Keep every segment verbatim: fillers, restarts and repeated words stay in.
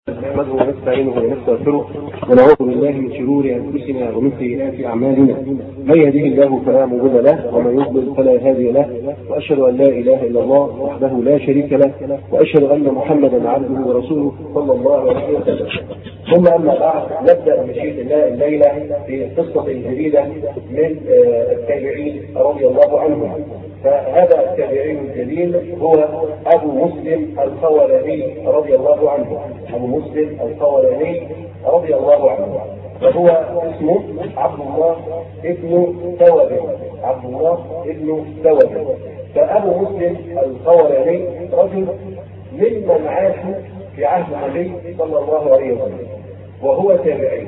نحمده ونستعينه ونستغفره ونعوذ بالله من شرور انفسنا ومن سيئات اعمالنا، من يهده الله فلا مضل له ومن يضلل فلا هادي له، واشهد ان لا اله الا الله وحده لا شريك له، واشهد ان محمدا عبده ورسوله صلى الله عليه وسلم. ثم اما بعد، نبدا بمشيئه الله الليله في قصه جديده من التابعين رضي الله عنهم. فهذا التابعي الجليل هو ابو مسلم الخولاني رضي الله عنه. ابو مسلم الخولاني رضي الله عنه، وهو اسمه عبد الله ابن ثوب. عبد الله ابن ثوب. فابو مسلم الخولاني رجل ممن عاش في عهد النبي صلى الله عليه وسلم، وهو تابعي.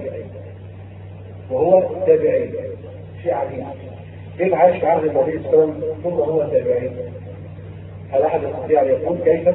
وهو تابعي شيء عجيب. كيف عاش في عهد النبي صلى الله عليه وسلم ثم هو تابعي؟ هل احد يستطيع ان يقول كيف؟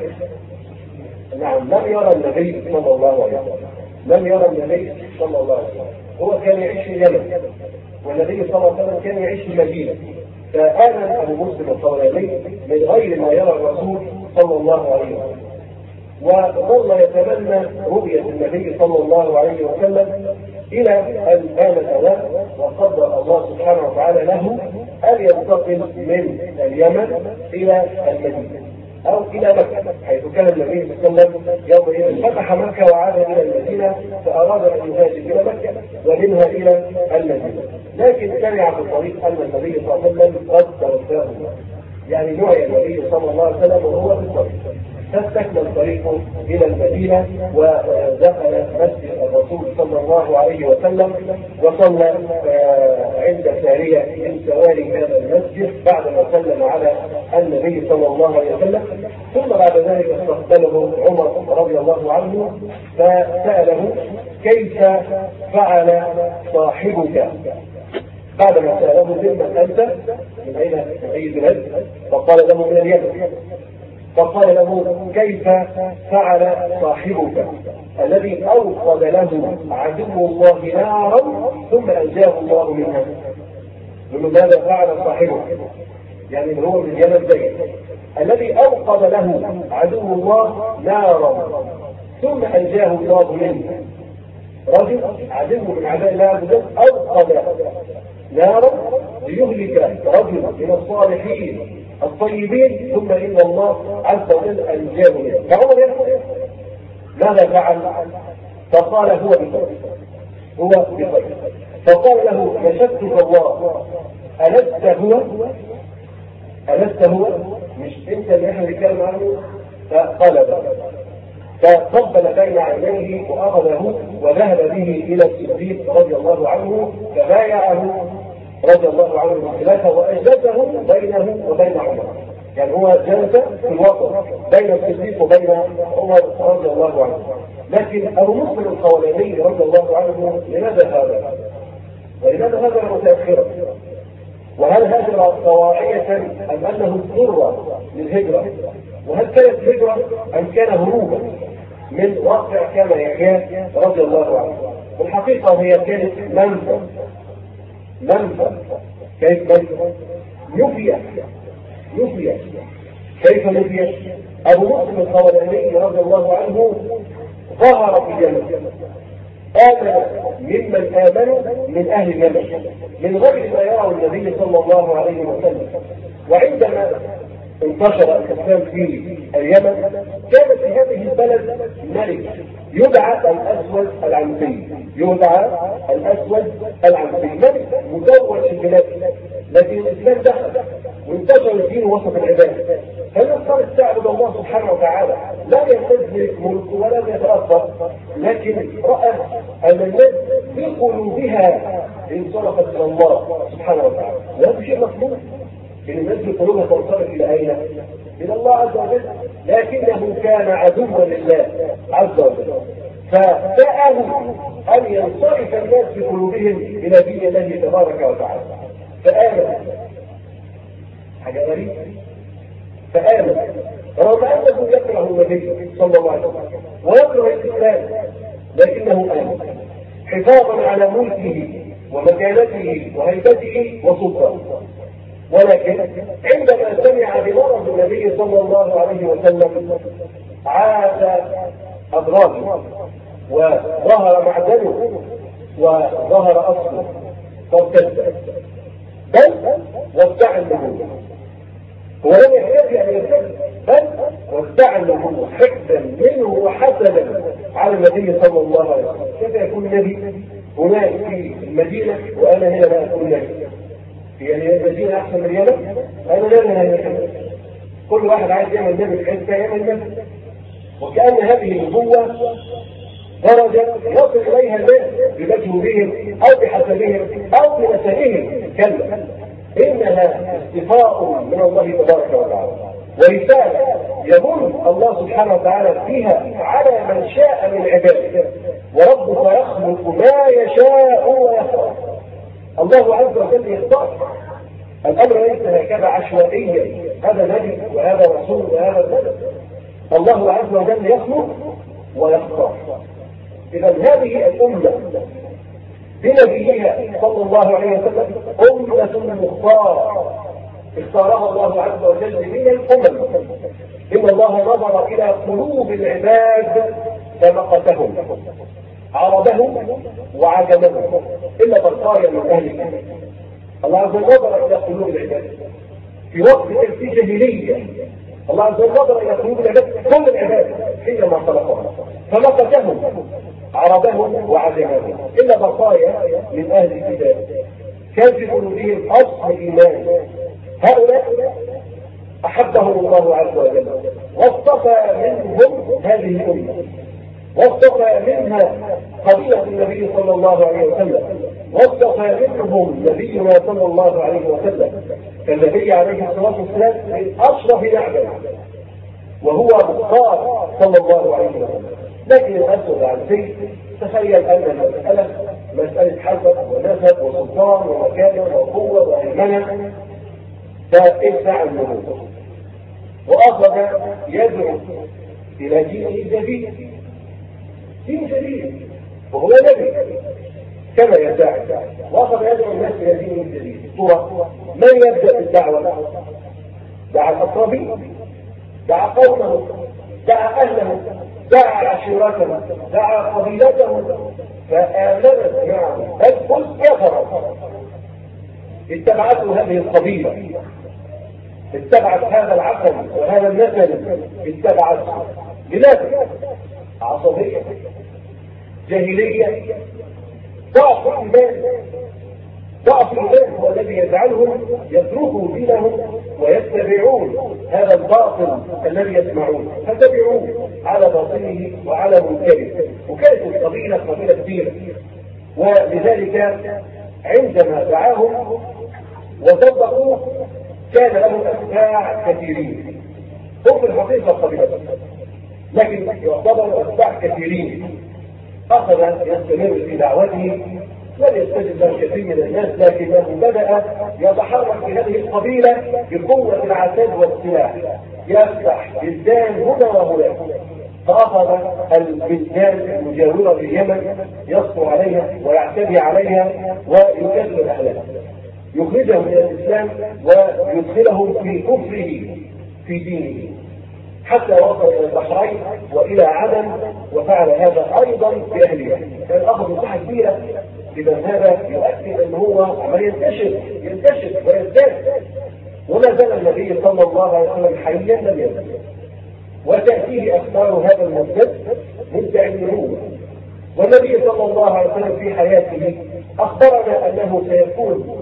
نعم، لم يرى النبي صلى الله عليه وسلم. لم يرى النبي صلى الله عليه وسلم. هو كان يعيش في اليمن، والنبي صلى الله عليه وسلم كان يعيش في المدينه. فآمن ابو مسلم الخولاني من غير ما يرى الرسول صلى الله عليه وسلم، وظل يتمنى رؤيه النبي صلى الله عليه وسلم الى ان كان الاوان وقدر الله سبحانه وتعالى له ان ينتقل من اليمن الى المدينه او الى مكه، حيث كان النبي صلى الله عليه وسلم يومئذ فتح مكه وعاد الى المدينه، فاراد ان يهاجر الى مكه ومنها الى المدينه. لكن سمع في الطريق ان النبي صلى الله عليه وسلم قد توفاه، يعني نوعي النبي صلى الله عليه وسلم وهو في الطريق، فاستكمل طريقه الى المدينه ودخل مسجد الرسول صلى الله عليه وسلم، وصلى عند ساريه من سواري هذا المسجد بعدما سلم على النبي صلى الله عليه وسلم. ثم بعد ذلك استقبله عمر رضي الله عنه فساله: كيف فعل صاحبك؟ بعدما ساله: ممن انت؟ من اين؟ من اي بلاد؟ فقال له: من اليمن. فقال له: كيف فعل صاحبك الذي اوقد له عدو الله نارا ثم انجاه الله منها؟ يقول: ماذا فعل صاحبك؟ يعني هو من اليمن زي الذي اوقد له عدو الله نارا ثم انجاه الله منها. رجل عدو من اعداء الله عز وجل اوقد نارا ليهلك رجل من الصالحين الطيبين، ثم ان الله عز وجل انجاه منه. فعمر يقول: ماذا فعل؟ فقال: هو بخير، هو بخير. فقال له: نشدك الله، ألست هو؟ ألست هو؟ مش انت اللي احنا بنتكلم عنه؟ فقال: لا. فقبل بين عينيه واخذه وذهب به الى الصديق رضي الله عنه، فبايعه رضي الله عنه بالخلافه واجلسه بينه وبين عمر. يعني هو جلس في الوسط بين الصديق وبين عمر رضي الله عنه. لكن ابو مسلم الخولاني رضي الله عنه لماذا هذا؟ ولماذا هذا متاخرا؟ وهل هاجر طواعية ام انه اضطر للهجره؟ وهل كانت هجره ام كان هروبا من واقع كان يحيى رضي الله عنه؟ والحقيقه هي كانت منفى. منفى كيف منفى؟ نفي نفي كيف نفي؟ ابو مسلم الخولاني رضي الله عنه ظهر في اليمن، آمن ممن آمنوا من أهل اليمن من غير ما يرى النبي صلى الله عليه وسلم. وعندما انتشر الإسلام في اليمن كان في هذه البلد ملك يدعى الأسود العنسي، يدعى الأسود العنسي، ملك مزوج في البلاد، لكن الإسلام دخل وانتشر الدين وسط العباد. فالناس صارت تعبد الله سبحانه وتعالى، لا يستدرك ملك ولا يتأثر، لكن رأى أن الناس في قلوبها انصرفت إلى الله سبحانه وتعالى، وهذا شيء مطلوب. إن الناس في قلوبها تنصرف إلى أين؟ إلى الله عز وجل، لكنه كان عدوا لله عز وجل، فسأله أن ينصرف الناس في قلوبهم إلى دين الله تبارك وتعالى. فآمن، حاجة غريبة، فآمن رغم أنه يكره النبي صلى الله عليه وسلم ويكره الإسلام، لكنه آمن حفاظا على ملكه ومكانته وهيبته وسلطانه. ولكن عندما سمع بمرض النبي صلى الله عليه وسلم عاد أضراره وظهر معدنه وظهر أصله فارتد، بل وادعى النبوة. هو لم يحتاج أن يرتد، بل وادعى النبوة حقدا منه وحسدا على النبي صلى الله عليه وسلم. كيف يكون نبي هناك في المدينة وأنا هنا لا أكون نبي؟ يعني المدينة أحسن من اليمن؟ أنا لا هنا، كل واحد عايز يعمل نبي في حتة يعمل نبي. وكأن هذه النبوة درجة يصل إليها الناس بمجهودهم أو بحسبهم أو بنسبهم، كلا إنها استفاء من الله تبارك وتعالى ورسالة يمن الله سبحانه وتعالى فيها على من شاء من عباده، وربك يخلق ما يشاء ويختار. الله عز وجل يختار، الأمر ليس هكذا عشوائيا، هذا نبي وهذا رسول وهذا نبي. الله عز وجل يخلق ويختار. إذا هذه الأمة بنبيها صلى الله عليه وسلم أمة مختارة اختارها الله عز وجل من الأمم. إن الله نظر إلى قلوب العباد فمقتهم، عربهم وعجمهم، إلا بقايا من أهل الكتاب. الله عز وجل نظر إلى قلوب العباد في وقت في جاهلية. الله عز وجل نظر إلى قلوب العباد كل العباد حينما خلقهم فمقتهم، عربهم وعجمهم، إلا بقايا من أهل الكتاب كان في قلوبهم أصل إيمان. هؤلاء أحبهم الله عز وجل واصطفى منهم هذه الأمة، واصطفى منها قبيلة النبي صلى الله عليه وسلم، واصطفى منهم نبينا صلى الله عليه وسلم. فالنبي عليه الصلاة والسلام من أشرف نعمة وهو مختار صلى الله عليه وسلم. لكن الأسود عن شيء، تخيل أن المسألة مسألة حسب ونسب وسلطان ومكانة وقوة وهيمنة، فادعى النبوة وأخذ يدعو إلى دين جديد، دين جديد وهو نبي كما يدعي، وأخذ يدعو الناس إلى دين جديد. صورة من يبدأ بالدعوة؟ دعا الأقربين، دعا قومه، دعا أهله، دعا عشيرته، دعا قبيلته، فآمنت معه بل كل كفر. اتبعته هذه القبيلة، اتبعت هذا العقل وهذا النسل، اتبعته. لماذا؟ عصبية، جاهلية، ضعف الإيمان. ضعف الإيمان هو الذي يجعلهم يتركوا دينهم ويتبعون هذا الباطل الذي يسمعون، فتبعوه على باطله وعلى منكره. وكانت القبيلة قبيلة كبيرة، ولذلك عندما دعاهم وصدقوه كان له أتباع كثيرين. هم في الحقيقة قبيلة لكن يعتبروا أتباع كثيرين. أخذ يستمر في دعوته، لم يستجب له كثير من الناس، لكنه بدأ يتحرك في هذه القبيلة بقوة العتاد والسلاح، يفتح بلدان هنا وهناك. فأخذ البلدان المجاورة لليمن يسطو عليها ويعتدي عليها ويكذب أهلها، يخرجهم من الإسلام ويدخلهم في كفره في دينه، حتى وصل إلى البحرين وإلى عدن، وفعل هذا أيضا بأهلها. كان أخذ مساحة كبيرة. إذا هذا يؤكد أن هو عمال ينتشر ينتشر ويزداد، وما زال النبي صلى الله عليه وسلم حيا لم يزل، وتأتيه أخبار هذا المسجد مدعي النبوة. والنبي صلى الله عليه وسلم في حياته أخبرنا أنه سيكون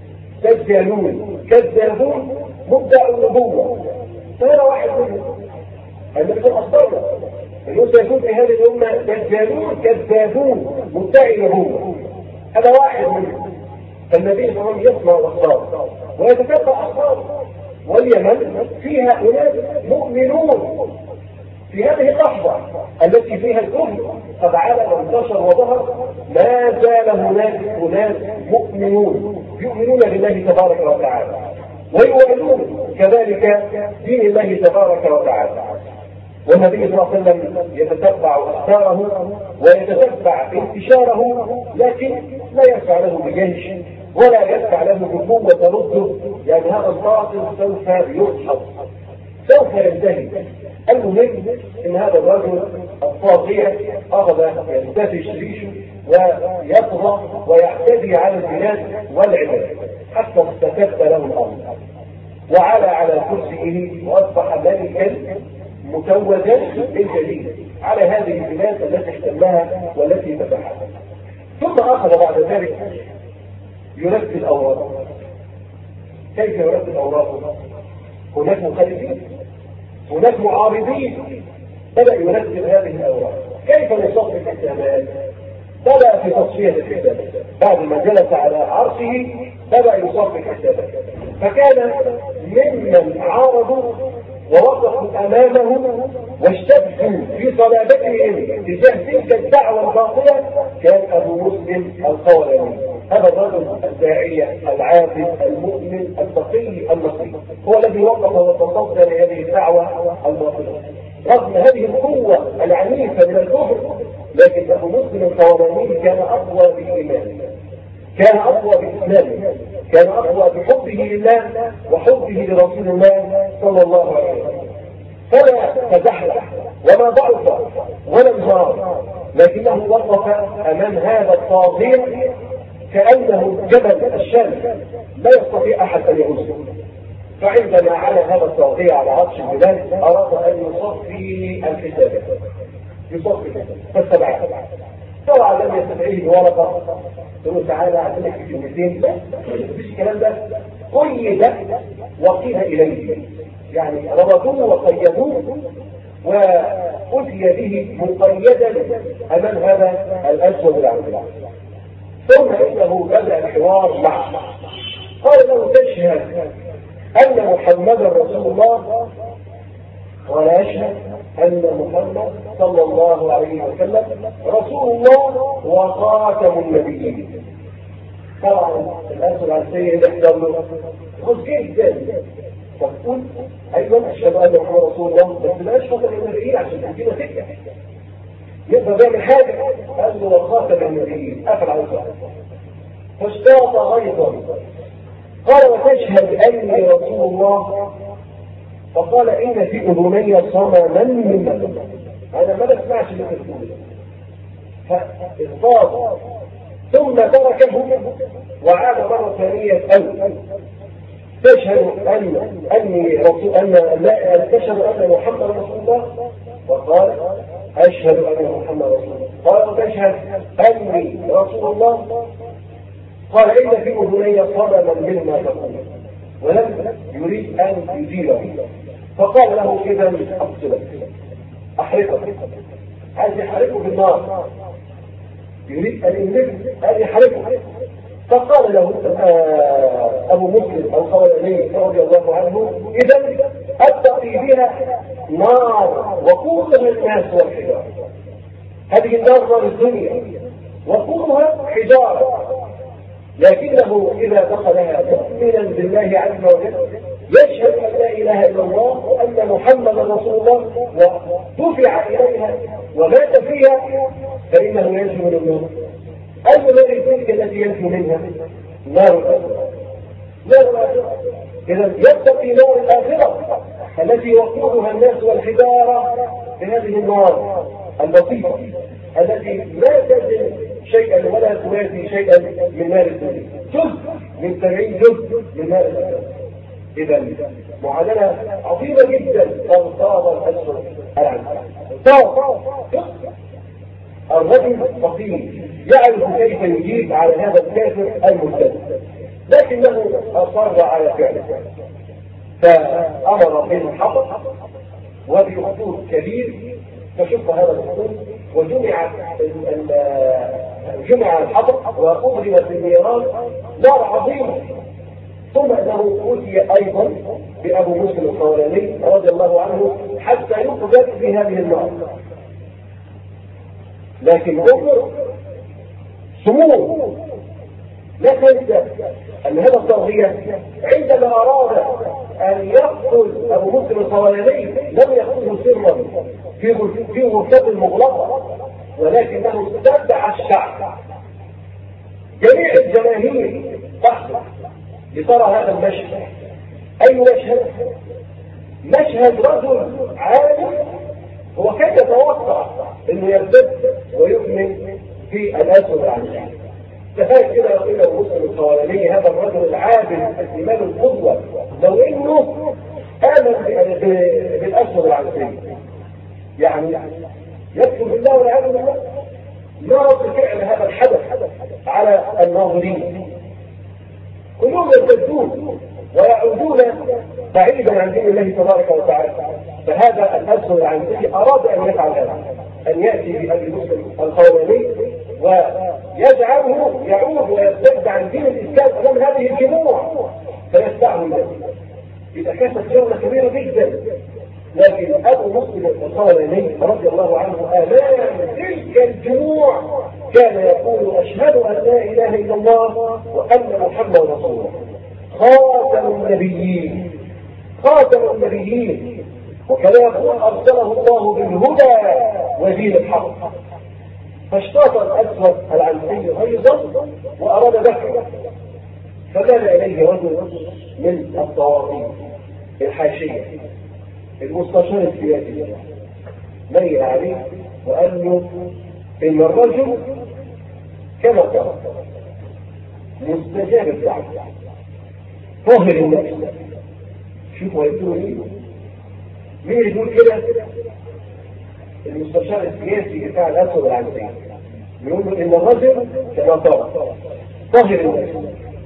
دجالون كذابون مدعي النبوة. فهذا واحد منهم. النبي أخبرنا أنه سيكون في هذه الأمة دجالون كذابون مدعي النبوة. هذا واحد منهم. فالنبي صلى الله عليه وسلم يسمع الأخبار ويتتبع أخبار، واليمن فيها أناس مؤمنون في هذه اللحظة التي فيها الكفر قد علم وانتشر وظهر. ما زال هناك أناس مؤمنون يؤمنون بالله تبارك وتعالى ويؤمنون كذلك دين الله تبارك وتعالى. والنبي صلى الله عليه وسلم يتتبع أخباره ويتتبع انتشاره، لكن لا يدفع له بجيش ولا يدفع له بقوة ترده، يعني هذا الباطل سوف يدحض، سوف ينتهي. المهم ان هذا الرجل الطاغية اخذ ينتفش ريشه ويطغى ويعتدي على البلاد والعباد حتى استتب له الامر، وعلى على كرسيه واصبح ملكا متوجا بالجليل على هذه البلاد التي احتلها والتي فتحها. ثم اخذ بعد ذلك يرتب اوراقه. كيف يرتب اوراقه؟ هناك مخالفين، هناك معارضين، بدأ يرتب هذه الأوراق. كيف نصفي الحسابات؟ بدأ في تصفية الحسابات. بعد ما جلس على عرشه بدأ يصفي الحسابات، فكان ممن عارضوا ووقفوا أمامه واشتدوا في صلابتهم تجاه تلك الدعوة الباطلة كان أبو مسلم الخولاني، هذا الرجل الداعية العابد المؤمن التقي النقي، هو الذي وقف وتصدى لهذه الدعوة الباطلة رغم هذه القوة العنيفة من الكفر. لكن أبو مسلم الخولاني كان أقوى بالإيمان، كان أقوى بإسلامه، كان أقوى بحبه لله وحبه لرسول الله صلى الله عليه وسلم، فلا تزحلق وما ضعف ولا انهار، لكنه وقف أمام هذا الطاغية كأنه جبل الشمس لا يستطيع أحد أن يهزه. فعندما على هذا الطاغية على عرش البلاد أراد أن يصفي الحسابات، يصفي فاستبعد. طبعا لم يستدعيه بورقة تقول تعالى اعتمد في كلمتين، لا مفيش الكلام ده. قيد وقيل إليه، يعني ربطوه وقيدوه وأتي به مقيدا أمام هذا الأسود العبد. ثم إنه بدأ الحوار معه، قال له تشهد أن محمدا رسول الله؟ قال أشهد أن محمد صلى الله عليه وسلم رسول الله وخاتم النبيين. طبعا الأسود العسير يحضر له خذ جدا، فتقول أيضا أشهد أن محمد رسول الله، بس لا أشهد أن النبيين عشان تدينا سكة يقدر يعمل حاجة. قال له وخاتم النبيين أفعل على الصلاة، فاشتاط غيظا قال وتشهد أني رسول الله؟ فقال إن في أذني صمما من مدن، أنا ما بسمعش اللي تقول. فاضطر ثم تركه وعاد مرة ثانية أو تشهد أن أني رسول أن لا تشهد أن محمد رسول الله؟ وقال أشهد أن محمد رسول الله. قال تشهد أني رسول الله؟ قال إن في أذني صمما مما تقول، ولم يريد أن يزيله. فقال له إذا أقتلك، أحرقك، عايز يحرقه بالنار، يريد أن يملك أن يحرقه. فقال له أبو مسلم الخولاني رضي الله عنه إذا أتقي بها نار وقودها الناس والحجارة. هذه النار نار الدنيا وقودها حجارة، لكنه إذا دخلها مؤمنا بالله عز وجل يشهد أن لا إله إلا الله وأن محمدا رسول الله ودفع إليها ومات فيها فإنه ينجو من النار. أي نار تلك التي ينجو منها؟ نار الآخرة. نار الآخرة إذا يتقي نار الآخرة التي وقودها الناس والحجارة بهذه النار اللطيفة التي لا تزن شيئا ولا توازي شيئا من نار الدنيا، جزء من سبعين جزء من نار الدنيا. إذا معادلة عظيمة جدا. تنصاب الأسود العنف الرجل فقير يعرف كيف يجيب على هذا الكافر المرتد، لكنه أصر على فعله، فأمر بالحطب وبأخطوط كبير، فشق هذا الخطوط وجمع جمع الحطب وأضربت النيران نار عظيمة. ثم انه اوتي ايضا بابو مسلم الخولاني رضي الله عنه حتى يقذف في هذه النار، لكن امر سموم. لا تنسى ان هذا الطاغية عندما اراد ان يقتل ابو مسلم الخولاني لم يقتله سرا في غرفة مغلقة، ولكنه استدعى الشعب، جميع الجماهير تحضر لترى هذا المشهد. أي مشهد؟ مشهد رجل عالم هو كان يتوقع انه يرتد ويؤمن في الاسود العنسي. تخيل كده لو انه مسلم القوانين هذا الرجل العادل الامام القدوه لو انه امن بالاسود العنسي، يعني يكفر بالله والعياذ بالله. ما رد فعل هذا الحدث على الناظرين؟ كلهم يرتدون ويعودون بعيدا عن دين الله تبارك وتعالى. فهذا الاسود العنسي اراد ان يفعل هذا، ان ياتي بابي مسلم القواني ويجعله يعود ويرتد عن دين الاسلام امام هذه الجموع فيتبعه الناس. اذا كانت جوله كبيره جدا، لكن ابو مسلم القواني رضي الله عنه امام تلك الجموع كان يقول اشهد ان لا اله الا الله وان محمدا رسول الله، خاتم النبيين خاتم النبيين. وكان يقول ارسله الله بالهدى ودين الحق. فاشتاط الاسود العنسي ايضا واراد دفعه، فمال اليه رجل من الطواغيت الحاشيه المستشار السياسي، ميل عليه وقال له ان الرجل كما قال مستجاب الدعوه طاهر النفس. شوفوا هيقولوا ايه؟ مين يقول كده؟ المستشار السياسي بتاع الاسود العنسي يقول له ان الرجل كما قال طاهر النفس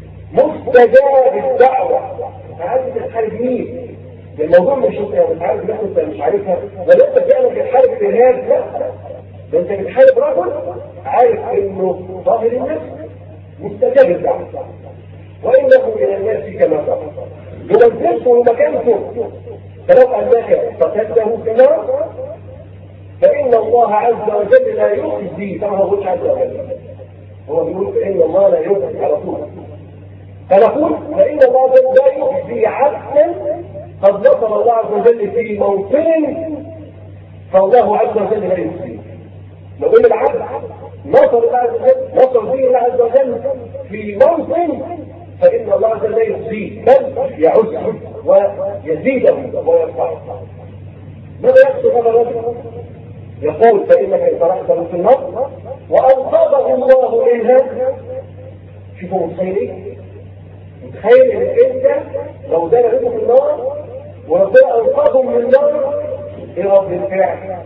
مستجاب الدعوه. عايز تحارب مين؟ الموضوع مش انت عارف ناس انت مش عارفها، ولا انت فعلا بتحارب الارهاب؟ لا، ده انت بتحارب رجل عارف انه طاهر النفس مستجاب الدعوه، وانه من الناس كما قال ينزلته مكانته، فلو انك قتلته في النار فان الله عز وجل لا يخزي. كما هو عز وجل هو بيقول فان الله لا يخزي على طول، فنقول فان الله لا يخزي عبدا قد نصر الله عز وجل في موطن، فالله عز وجل لا يخزي. لو ان العبد نصر الله عز وجل نصر به الله عز وجل في موطن فإن الله عز وجل يخزيه بل يعزه ويزيده ويرفعه. ماذا يقصد هذا الرجل؟ يقول فإنك إن طرحته في النار وأنقذه الله منها. شوفوا متخيلين؟ متخيل إن أنت لو دخلته في النار وربنا أنقذه من النار إيه رد الفعل؟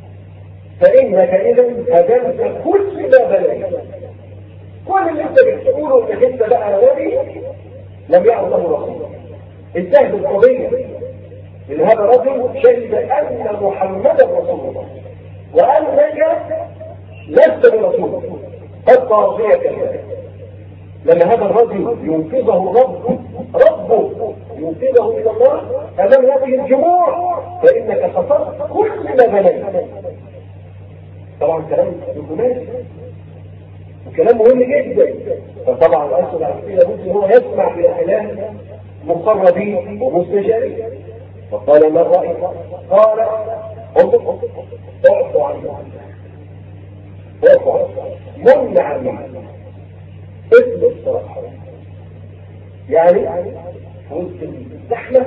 فإنك إذا هدمت كل ما بنيت. كل اللي انت بتقوله انك انت بقى نبي لم يعد له رسول. انتهت القضيه ان هذا الرجل شهد ان محمدا رسول الله وانك لست برسول قد طاغيه كذلك. لما هذا الرجل ينقذه ربه ربه ينقذه الى الله امام هذه الجموع فانك خسرت كل ما بنيت. طبعا كلام دبلوماسي وكلام مهم جدا. فطبعا الاسود العنسي لابد هو يسمع بالاعلام مقربين ومستشارين. فقال ما الراي؟ قال انظر اعفوا عنه اعفوا عنه من عنه اسم الصراحه، يعني في وسط الزحمه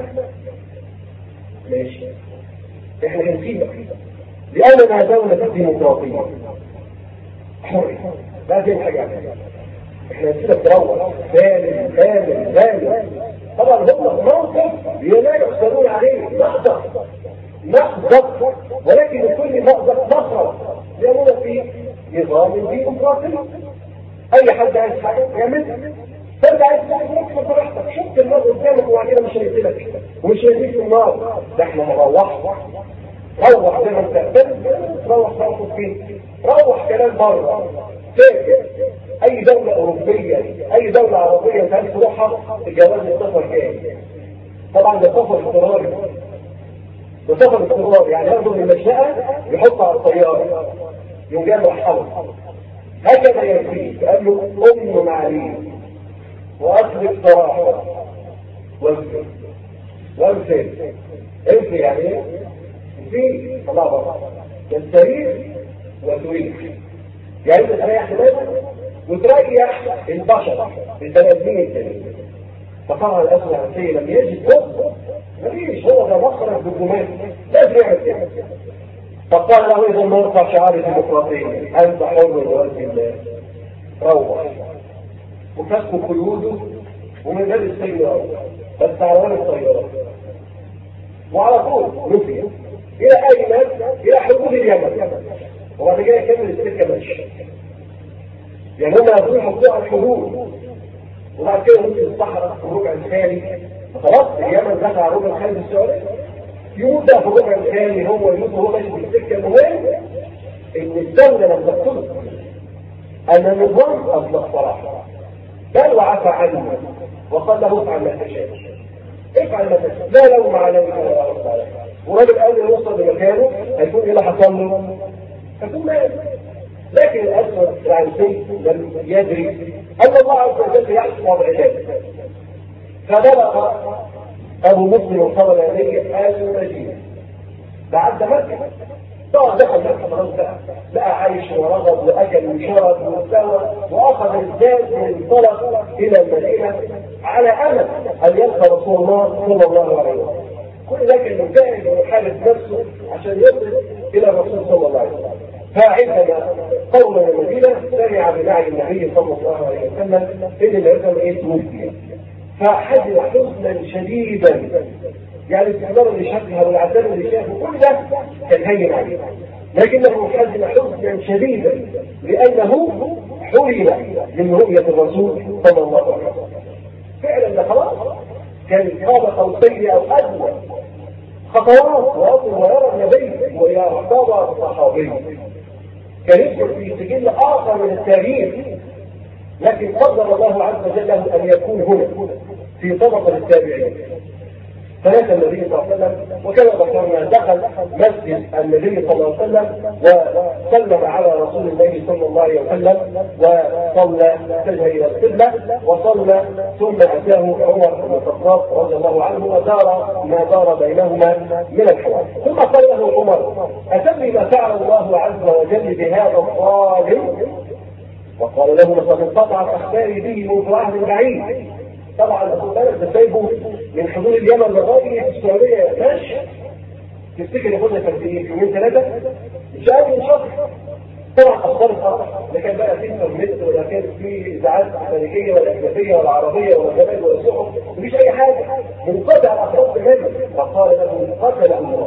ماشي احنا هنسيبك لاننا دوله ديمقراطيه حريه لازم حاجه احنا نسيبك تروح سالم سالم سالم. طبعا هم موقف لا يحسنون عليه مأزق مأزق، ولكن لكل مأزق مخرج لأننا في نظام ديمقراطي. اي حد عايز حاجه يعمل، فانت عايز تاخد براحتك. شفت النار قدامك وبعد كده مش هيقتلك ومش هيديك في النار. ده احنا هنروح روح زي ما انت تروح تاخد فين، روح كلام بره فاكر اي دولة اوروبية اي دولة عربية انت عايز تروحها الجواز السفر كام؟ طبعا ده سفر اضطراري، ده سفر اضطراري يعني ياخده من المشنقة يحط على الطيارة يوم جاي مرحبا هكذا يكفيك. قال له ام معليم واصل الصراحة وانفر وانفر انفر يعني ايه؟ في طلع بره تستريح وتريح، يعني انت تريح دماغك وتريح البشر البني ادمين التانيين. فطبعا الاسود العنسي لم يجد فرصه مفيش، هو ده مخرج بالجمال لازم يعمل كده. فقال له اذا ما يرفع شعار الديمقراطيه انت حر بوجه الله، روح وفك قيوده ومن باب السيارات بس على وين الطيارات، وعلى طول نفي الى اي مال؟ الى حدود اليمن، وبعد كده يكمل السكه ماشي. يعني هم يقولوا يحطوها على الحدود وبعد كده نص الصحراء في الربع الخالي، خلاص اليمن دخل على الربع الخالي السعودي، يموت في الربع الخالي هو يموت وهو ماشي في السكه. المهم ان الدوله لم تقتله، ان النظام اطلق صراحه بل وعفى عنه وقال له افعل ما تشاء، افعل ما تشاء لا لوم عليك ولا عرض عليك. وراجل قال له يوصل لمكانه هيكون ايه اللي حصل له؟ هيكون مات. لكن الاسود العنسي لم يدري ان الله عز وجل يحكم بعباده، فبلغ ابو مسلم الخولاني المدينه بعد مكه. طبعا دخل مكه خلاص بقى بقى عايش ورغب واكل وشرب واستوى واخذ الزاد وانطلق الى المدينه على امل ان يلقى رسول الله صلى الله عليه وسلم. كل ده كان مجاهد ويحارب نفسه عشان يصل الى الرسول صلى الله عليه وسلم. فعندما قوم المدينه سمع بداعي النبي صلى الله عليه وسلم ان العلم ايه توفي، فحزن حزنا شديدا، يعني الاستحضار اللي شافها والعذاب اللي شافه كل ده كان هين عليه، لكنه حزن حزنا شديدا لانه حرم من رؤيه الرسول صلى الله عليه وسلم. فعلا ده خلاص كان قاب قوسين او ادنى خطوات واصل ويرى النبي ويعتبر الصحابي، كان يدخل في سجل اخر من التاريخ، لكن قدر الله عز وجل ان يكون هنا في طبقه التابعين. فمات النبي صلى الله عليه وسلم، وكما ذكرنا دخل مسجد النبي صلى الله عليه وسلم وسلم على رسول الله صلى الله عليه وسلم وصلى اتجه الى القبله وصلى، ثم اتاه عمر بن الخطاب رضي الله عنه ودار ما دار بينهما من الحوار. ثم قال له عمر اتدري ما فعل الله عز وجل بهذا الظالم؟ وقال له لقد انقطعت اخباري به منذ عهد بعيد. طبعا اخو بالك سايبه من حدود اليمن لغايه السعوديه ماشي، تفتكر ياخدها في ايه؟ يومين ثلاثه؟ مش قادر شهر. طبعا اخبار الارض لا كان بقى في انترنت ولا كان في اذاعات امريكيه ولا اجنبيه ولا عربيه ولا جبال ولا صحف، مفيش اي حاجه، منقطع الاخبار تماما. فقال له قتله الله،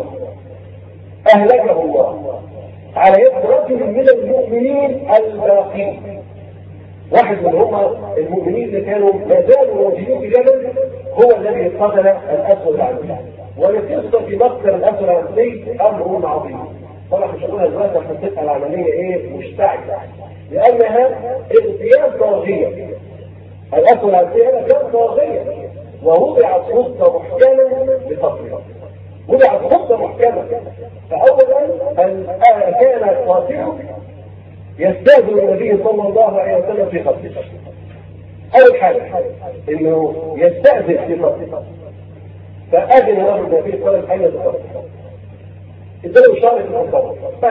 اهلكه الله على يد رجل من المؤمنين الباقين، واحد من هم المؤمنين اللي كانوا ما زالوا موجودين في جبل هو الذي قتل الاسود العنسي. ولقصه في مقتل الاسود العنسي امر عظيم. طبعا مش هقولها دلوقتي عشان تبقى العمليه ايه مشتعله، لانها اغتيال طاغيه. الاسود العنسي هنا كان طاغيه ووضعت خطه محكمه لقتله، وضعت خطه محكمه. فاولا كان قاتله يستاذن النبي صلى الله عليه وسلم في قتله. اول حاجه انه يستاذن في قتله، فاذن له النبي صلى الله عليه وسلم ان يقتله، اداله اشاره القتل بس.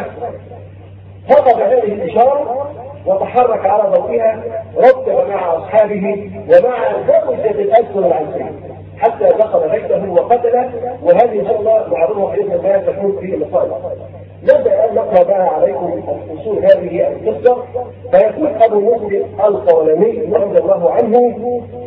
فقد هذه الاشاره وتحرك على ضوئها، رتب مع اصحابه ومع زوجة الاسود العنسي حتى دخل بيته وقتله. وهذه ان شاء الله معروفه باذن الله تكون في اللقاء. نبدأ أن نقرأ بقى عليكم أصول هذه القصة. فيقول أبو مسلم الخولاني رضي الله عنه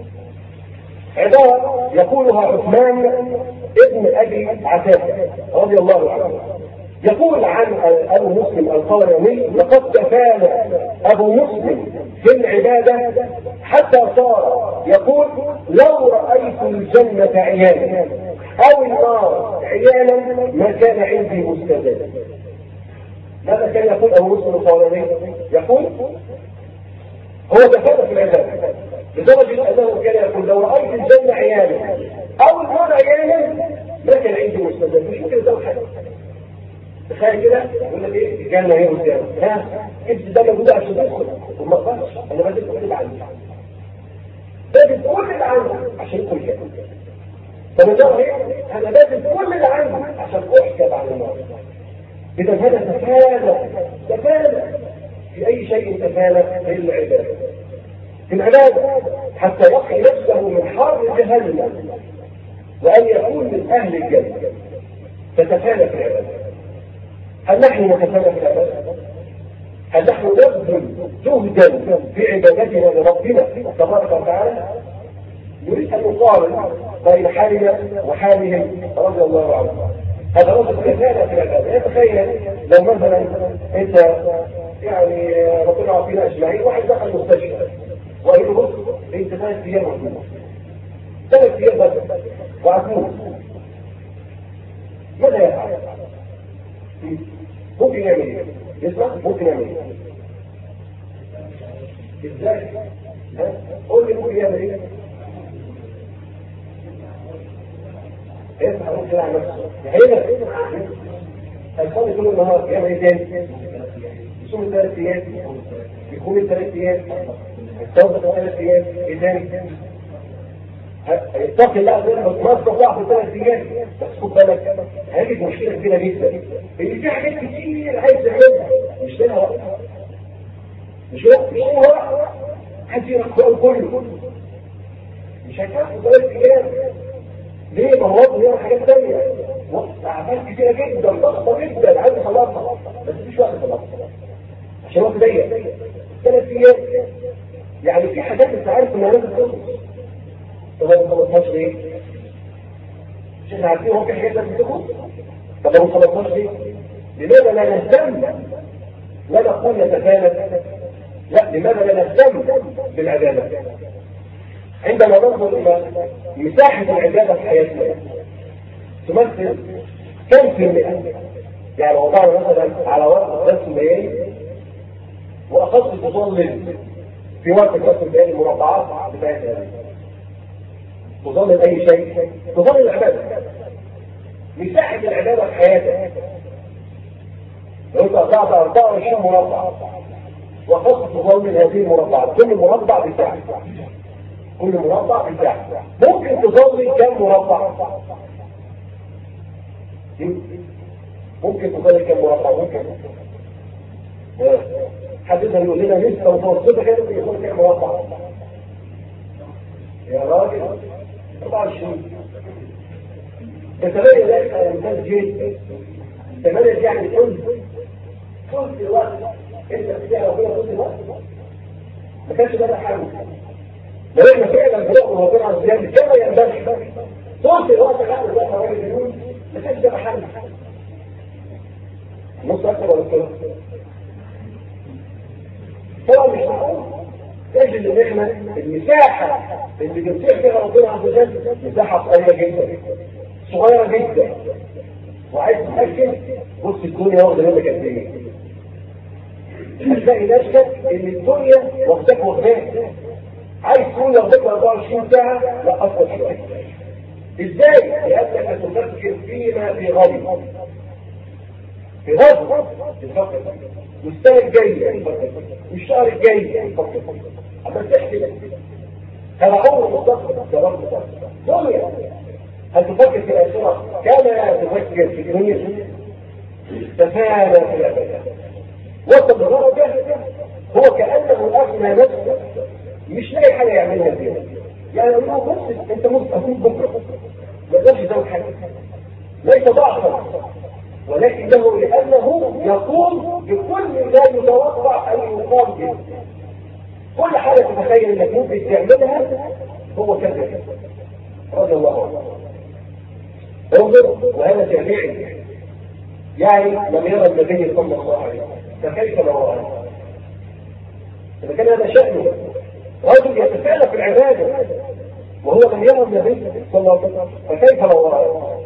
عبارة يقولها عثمان ابن أبي عتاكة رضي الله عنه، يقول عن أبو مسلم الخولاني لقد تفانى أبو مسلم في العبادة حتى صار يقول لو رأيت الجنة عيانا أو النار عيانا ما كان عندي مستدد. ماذا كان يقول أبو مسلم الخولاني؟ يقول هو تفانى في العبادة لدرجة أنه كان يقول لو رأيت الجنة عيانا أو النار عيانا ما كان عندي مستدد. مش ممكن ده حاجة. تخيل كده يقول لك ايه الجنة هي والجنة، ها انت ده موجود عشان تدخل وما تقدرش. انا بدل كل اللي عندي، بدل كل اللي عندي عشان ادخل الجنة. طب ده ايه؟ انا بدل كل اللي عندي عشان احجب عن النار. اذا هذا تفانى تفانى في اي شيء، تفانى في العباده في العباده حتى يقي نفسه من حر جهنم. وأن يكون من أهل الجنة تتفانى في العبادة. هل نحن نتفانى في العبادة؟ هل نحن نبذل جهدا في عبادتنا لربنا تبارك وتعالى؟ نريد أن نقارن بين حالنا وحالهم رضي الله عنهم. هذا رجل تتفانى في العبادة. يتخيل لو مثلا أنت يعني ربنا عطينا أجمعين واحد دخل المستشفى وقال له بص أنت ثلاث أيام هتموت، ثلاث أيام بس وهتموت، ماذا يفعل؟ ممكن يعمل ايه؟ يسمع؟ ممكن يعمل ايه؟ ازاي؟ قول لي ممكن يعمل ايه؟ يسمع ممكن يعمل نفسه هنا الفاضي طول النهار يعمل ايه تاني؟ يصوم الثلاث ايام، يقوم الثلاث ايام، يستوفى الثلاث ايام، ايه تاني؟ يتقي الله غير ما استطاع في ثلاث ايام. بس خد بالك هذه مشكله كبيره جدا ان في حاجات كتير عايز تعملها مش لها وقت، مش وقت مش هو وقت عايز يركبه كله مش هيكفي ثلاث ايام. ليه؟ ما هو وقت حاجات ثانيه، وقت اعمال كتيره جدا ضغطه جدا عايز اخلصها بس مفيش وقت اخلصها عشان الوقت ضيق. ثلاث ايام يعني في حاجات انت عارف انها لازم تخلص. طب ما خلصناش ليه؟ مش احنا عارفين هو في حاجات لازم تخلص. طب ما خلصناش ليه؟ لماذا لا نهتم؟ لا نقول نتفانى، لا لماذا لا نهتم بالعباده؟ عندما ننظر الى مساحه العباده في حياتنا تمثل كم في المئة؟ يعني وضعنا مثلا على وقت درس الليالي واخذت تظلل في وقت درس الليالي المربعات بتاعتها تظلل اي شيء، تظلل العباده. مساحه العباده في حياتك لو انت قطعت أربعة وعشرين مربع واخذت تظلل هذه المربعات، كل مربع بتاعك كل مربع بتاعك ممكن تظلل كم مربع؟ ممكن تظلل كم مربع؟ ممكن حد يقدر يقول لنا نسبه متوسطه كده ممكن يكون كم مربع؟ يا راجل أربعة وعشرين. تتبين ذلك على مثال جيد. تتبين يعني كل كل الوقت انت فيها ربنا كل الوقت ما كانش ده حل. لو احنا فعلا بنقول ربنا عز وجل كما ينبغي طول الوقت قاعد زي ما هو بيقول ما كانش ده حل. نص اكتر ولا كده؟ طبعا مش معقول. تجد ان احنا المساحه اللي بنطيع فيها ربنا عز وجل مساحه صغيره جدا صغيره جدا وعايز تتاكد بص الدنيا واخده منك قد ايه. هتلاقي نفسك ان الدنيا واخداك واخداك عايز تقول واخداك أربعة وعشرين ساعه لا اكثر شويه. ازاي؟ لانك تفكر فيما في غد في غد تفكر والسنه الجايه والشهر الجاي اما تحسب هذا عمر مستقبل جواب مستقبل دنيا. هل تفكر في الاخره كما تفكر في الدنيا؟ تفانى في الابد وصل لدرجه هو كانه اغنى نفسه مش لاقي حاجه يعملها فيها. يعني يقول له بص انت ممكن بكره ما تقدرش تسوي حاجه ليس ضعفا ولكنه لانه يقوم بكل ما يتوقع ان يقام به. كل حاجه تتخيل انك ممكن تعملها هو كذا رضي الله عنه. انظر وهذا جميعي يعني لم يرى النبي صلى الله عليه وسلم فكيف لو رأى؟ اذا كان هذا شأنه رجل يتفاعل في العباده وهو لم يرى النبي صلى الله عليه وسلم فكيف لو رأى؟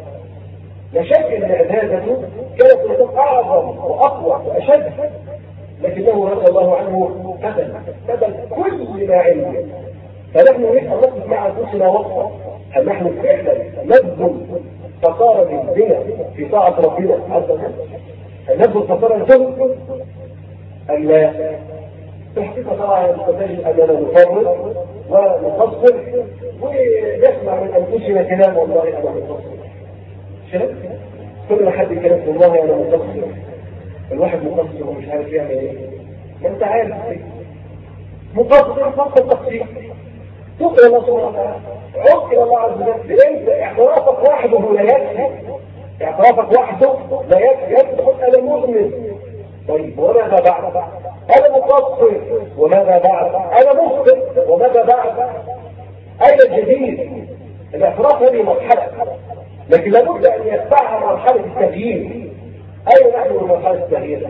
لا شك ان عبادته كانت لتكون اعظم واقوى واشد لكنه رضي الله عنه بذل بذل كل ما عنده. فنحن نريد ان نقف مع انفسنا وقفه هل نحن فعلا نبذل فصار بنا في طاعه ربنا عز وجل؟ هل نبذل فصار الجهد؟ ام لا؟ في الحقيقه طبعا نستطيع اننا نفرط ونقصر ونسمع من انفسنا كلام والله انا مقصر. كل ما حد يتكلم في الله انا مقصر الواحد مقصر ومش عارف يعمل ايه. ما انت عارف مقصر فقط تقصير توب الى الله سبحانه وتعالى، عد الى الله عز وجل. انت اعترافك وحده لا يكفي، اعترافك وحده لا يكفي. تقول انا مؤمن، طيب وماذا بعد؟ انا مقصر، وماذا بعد؟ انا مخطئ، وماذا بعد؟ اين الجديد؟ الاعتراف هذه مرحله، لكن لابد ان يتبعها مرحله التغيير. اين نحن من مرحله التغيير؟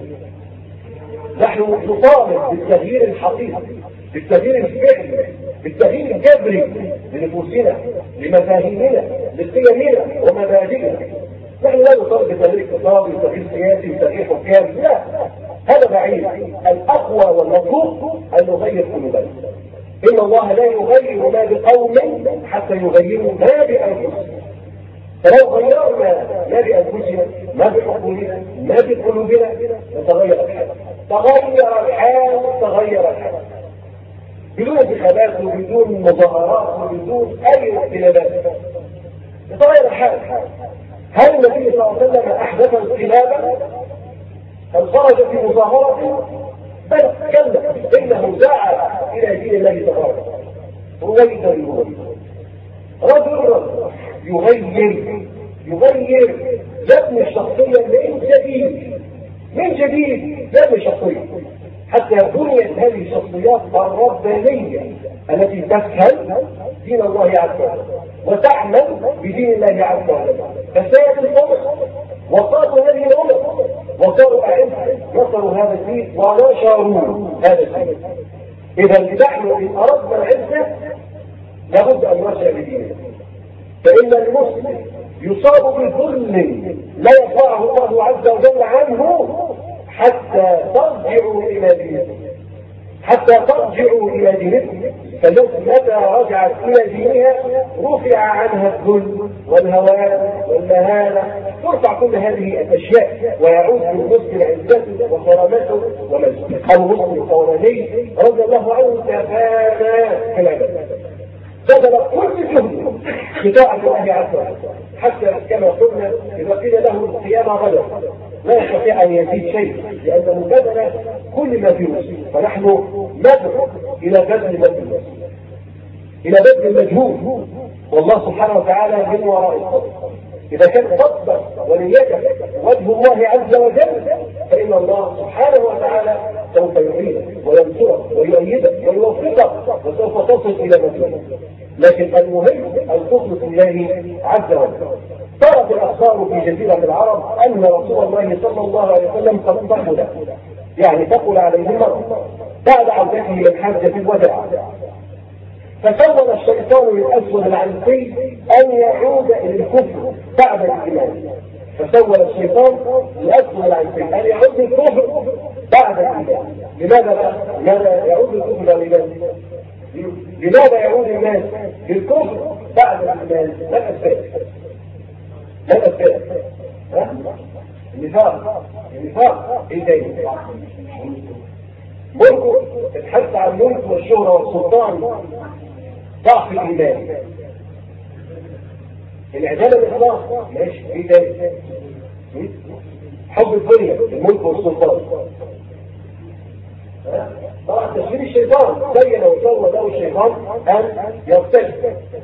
نحن نطالب بالتغيير الحقيقي، بالتغيير الفعلي، بالتغيير الجذري لنفوسنا، لمفاهيمنا، لقيمنا ومبادئنا. نحن لا نطالب بالتغيير اقتصادي وتغيير سياسي وتغيير حكام، لا، هذا بعيد. الاقوى والمطلوب ان نغير قلوبنا. ان الله لا يغير ما بقوم حتى يغيروا ما بانفسهم. فلو غيرنا ما بانفسنا، ما بحكمنا، ما بقلوبنا، نتغير الحال. تغير الحال، تغير الحال بدون انتخابات وبدون مظاهرات وبدون اي اختلافات. يتغير الحال. هل النبي صلى الله عليه وسلم احدث انقلابا؟ هل خرج في مظاهره؟ بل كلا، انه دعا الى دين الله تبارك رويدا يغير. رجل يغير يغير يبني الشخصيه من جديد، من جديد يبني شخصيه، حتى بنيت هذه الشخصيات الربانيه التي تفهم دين الله عز وجل وتعمل بدين الله عز وجل. فساد الامر وصاروا هذه الامر، وصاروا أئمة نصروا هذا الدين ونشروا هذا الدين. إذا نحن إن أردنا العزة لابد أن نرجع لديننا، فإن المسلم يصاب بظلم لا يرفعه الله عز وجل عنه حتى ترجعوا إلى دينكم، حتى ترجعوا إلى دينكم. فالنفس متى رجعت إلى دينها رفع عنها الذل والهوان والمهانة، ترفع كل هذه الأشياء ويعود للمسلم عزته وكرامته ومجده. المسلم القولاني رضي الله عنه تفانى في العبادة، بذل كل جهده في طاعة الله عز وجل، حتى كما قلنا إذا قيل له القيامة غدا لا يستطيع أن يزيد شيء لأنه بذل كل ما في نفسه. فنحن ندعو إلى بذل المجهود، إلى بذل المجهود، والله سبحانه وتعالى من وراء الصدق. إذا كان صدق ونيتك وجه الله عز وجل فإن الله سبحانه وتعالى سوف يعينك وينصرك ويؤيدك ويوفقك وسوف تصل إلى مكانك. لكن المهم أن تخلص لله عز وجل. طرت الأخبار في جزيرة العرب أن رسول الله صلى الله عليه وسلم قد ثقل، يعني ثقل عليه المرض بعد عودته من حجة الوداع، فسول الشيطان للأسود العنسي أن يعود إلى الكفر بعد الإيمان. فسول الشيطان للأسود العنسي أن يعود الكفر بعد الإيمان. لماذا بقى؟ لماذا يعود الكفر بعد الإيمان؟ لماذا يعود الناس للكفر بعد الإيمان؟ ما الأسباب؟ ما الأسباب؟ النفاق. النفاق إيه تاني؟ ملكه الحث على الملك والشهرة والسلطان، ضعف الإيمان، الإعدام الإخلاص، ماشي إيه تاني؟ حب الدنيا، الملك والسلطان. طبعا تشغيل الشيطان بين وسوى له الشيطان أن يرتد.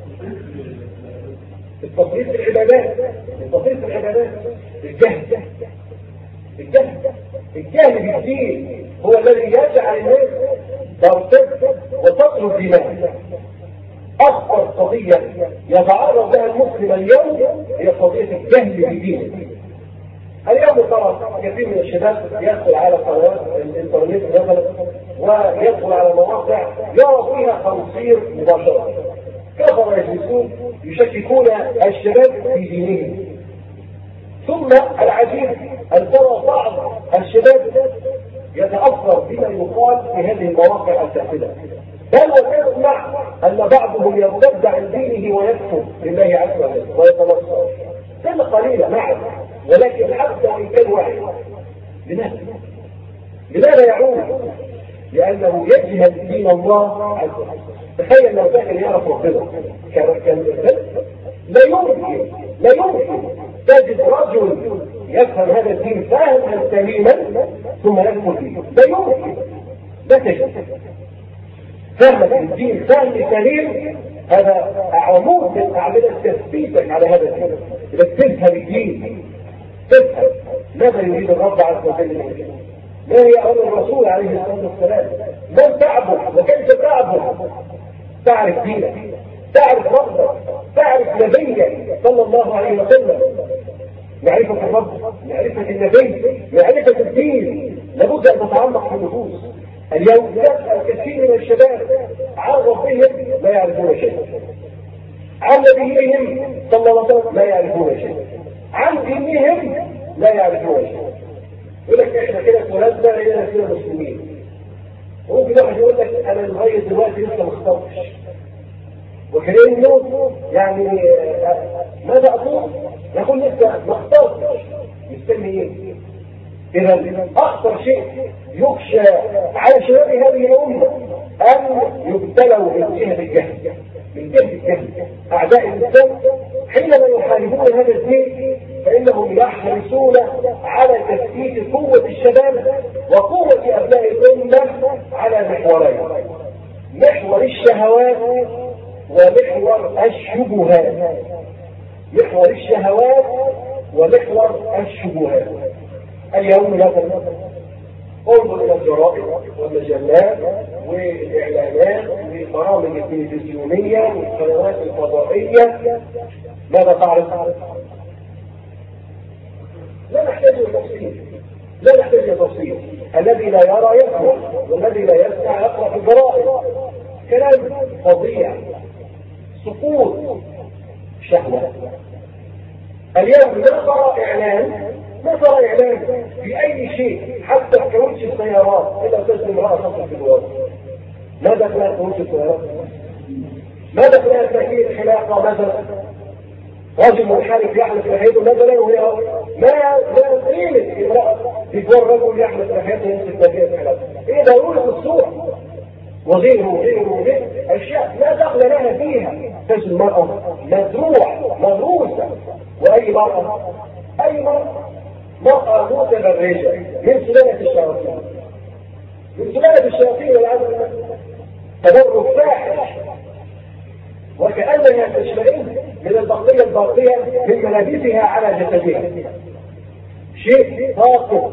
التفريط في العبادات، التفريط في العبادات، الجهل، الجهل الجهل بالدين هو الذي يجعل الناس ترتد وتطلب دماء. أخطر قضية يتعرض لها المسلم اليوم هي قضية الجهل بدينه. اليوم ترى كثير من الشباب يدخل على قنوات الانترنت مثلا ويدخل على مواقع يرى فيها تنصير مباشرة. كفر يجلسون يشككون الشباب في دينهم. ثم العجيب أن ترى بعض الشباب يتأثر بما يقال في هذه المواقع الساخنة، بل ويسمع أن بعضهم يرتد عن دينه ويكفر بالله عز وجل ويتنصر. كان قليلا معه، ولكن حتى وإن كان واحد. لماذا؟ لماذا يعود؟ لأنه يجهل دين الله عز وجل. تخيل لو كان يعرف ربنا كان لا يمكن لا يمكن تجد رجل يفهم هذا الدين فهما سليما ثم يدخل فيه، لا يمكن، لا تجد. فهمك للدين فهم سليم هذا عمود من أعمدة تثبيتك على هذا الدين. إذا تفهم الدين تفهم ماذا يريد الرب عز وجل منك، ما هي أمر الرسول عليه الصلاة والسلام، من تعبد وكيف تعبد، تعرف دينك، تعرف ربك، تعرف نبيك صلى الله عليه وسلم. معرفة الرب، معرفة النبي، معرفة الدين لابد أن تتعمق في النفوس. اليوم يسأل كثير من الشباب عن ربهم لا يعرفون شيء، عن نبيهم صلى الله عليه وسلم لا يعرفون شيء، عن دينهم لا يعرفون شيء. يقول لك احنا كده اتولدنا لقينا كده مسلمين. ممكن واحد يقول لك انا لغايه دلوقتي لسه ما اخترتش، وكأنه يعني ماذا اقول؟ يقول لسه ما اخترتش، مستني ايه؟ اذا اخطر شيء يخشى على شباب هذه الامه ان يبتلوا من جهه الجهل، من جهه الجهل. اعداء الاسلام حينما يحاربون هذا الدين فانهم يحرصون على تثبيت قوه الشباب وقوه ابناء الامه على محورين: محور الشهوات ومحور الشبهات. محور الشهوات ومحور الشبهات. اليوم مثلا انظر الى الجرائد والمجلات والاعلانات والبرامج التلفزيونيه والقنوات الفضائيه، ماذا تعرف؟ لا نحتاج الى تفصيل، لا نحتاج الى تفصيل. الذي لا يرى يفهم، والذي لا يسمع يقرا في الجرائد. كلام فظيع، سقوط شهوه. اليوم لا ترى اعلان، ما ترى اعلان في اي شيء، حتى في كاوتش السيارات الا تسلم امراه تصل في الوادي. ماذا فيها كاوتش السيارات؟ ماذا فيها تأثير الحلاقه مثلا؟ رجل منحرف يحلق لحيته مثلا وهي ما لا قيمه امراه بتقول رجل يحلق لحيته يمسك تأثير الحلاقه. ايه ده يقول في الصوره وغيره وغيره وغيره اشياء لا دخل لها فيها. تجد المراه مزروع مغروسه، واي مراه اي مراه مرأة متبرجة من سلالة الشياطين، من سلالة الشياطين والعياذ بالله، تبرج فاحش وكأنها تشترين من البقية الباقية من ملابسها على جسدها. شيء فاقد.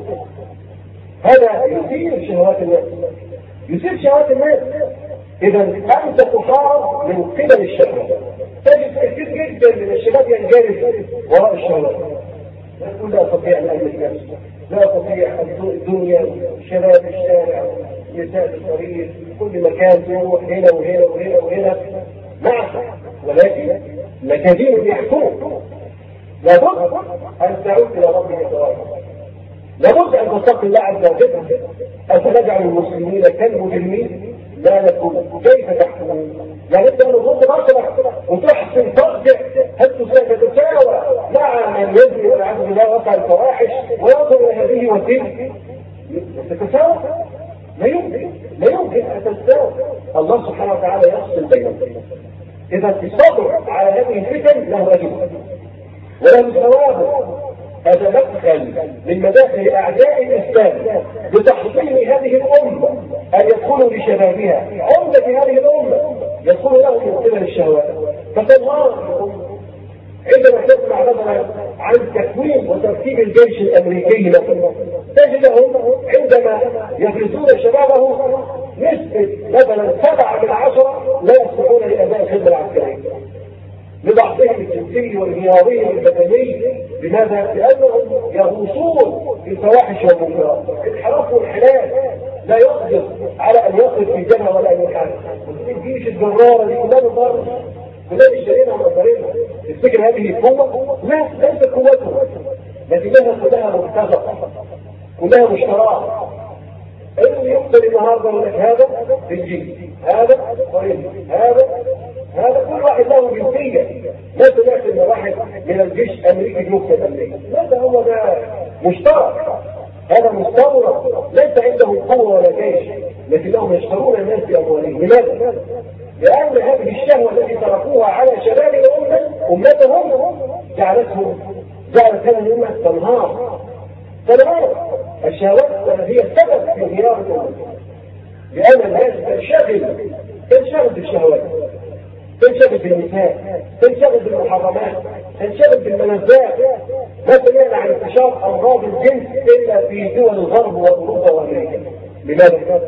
هذا يثير شهوات الناس، يثير شهوات الناس. إذا أنت تحارب من قبل الشهوات. تجد كثير جدا من الشباب ينجرف وراء الشهوات، يقول لا أستطيع أن أملك نفسي، لا أستطيع الدنيا، شباب الشارع، نساء الطريق، كل مكان تروح هنا وهنا وهنا وهنا. نعم، ولكن مكاذيب يحكمون. لابد أن تعود إلى ربك تبارك، لابد أن تتقي الله عز وجل. أفنجعل المسلمين كالمجرمين؟ لا نكون. كيف تحكمون؟ يعني انت نظن بشرة وتحسن ترجع هل تتساوى مع من يجري والعياذ بالله وقع الفواحش وينظر الى هذه وتلك؟ تتساوى؟ لا يمكن، لا يمكن ان تتساوى. الله سبحانه وتعالى يفصل بينهم. اذا الصبر على هذه الفتن له اجر وله ثواب. هذا مدخل من مداخل اعداء الاسلام بتحطيم هذه الامه ان يدخلوا لشبابها. عمده هذه الامه يدخل لهم من قبل الشهوات. فتظهر عندما تسمع مثلا عن تكوين وترتيب الجيش الامريكي مثلا، تجدهم عندما يفرزون شبابه نسبه مثلا سبعه من عشره لا يستطيعون لاداء الخدمه العسكريه لضعفهم الجنسي والهياضي والبدني. لماذا؟ لانهم يغوصون في الفواحش والمنكرات. انحرافوا الحلال لا يقدر على ان يقف في جبهه ولا ان يحارب. الجيش الجراره اللي كلها مضر كلها اشترينا ومضرنا. تفتكر هذه قوه؟ لا، ليست قوتها، لكنها كلها مرتزقه، كلها مشتراه. اللي يقتل النهارده يقول لك هذا بالجيش، هذا قريب، هذا هذا كل واحد له جنسيه. ما سمعت ان واحد من الجيش امريكي يقتل امريكا. هذا هو ده مشترك، هذا مستورد، ليس عندهم قوه ولا جيش، لكنهم يشترون الناس باموالهم. لماذا؟ لان هذه الشهوه التي تركوها على شباب الامه امتهم جعلتهم جعلت هذه الامه تنهار تنهار. الشهوات هي السبب في انهيار الامه، لان الناس تنشغل تنشغل بالشهوات، تنشغل بالنساء، تنشغل بالمحرمات، تنشغل بالملذات. ما سمعنا عن انتشار امراض الجنس الا في دول الغرب واوروبا وامريكا. لماذا؟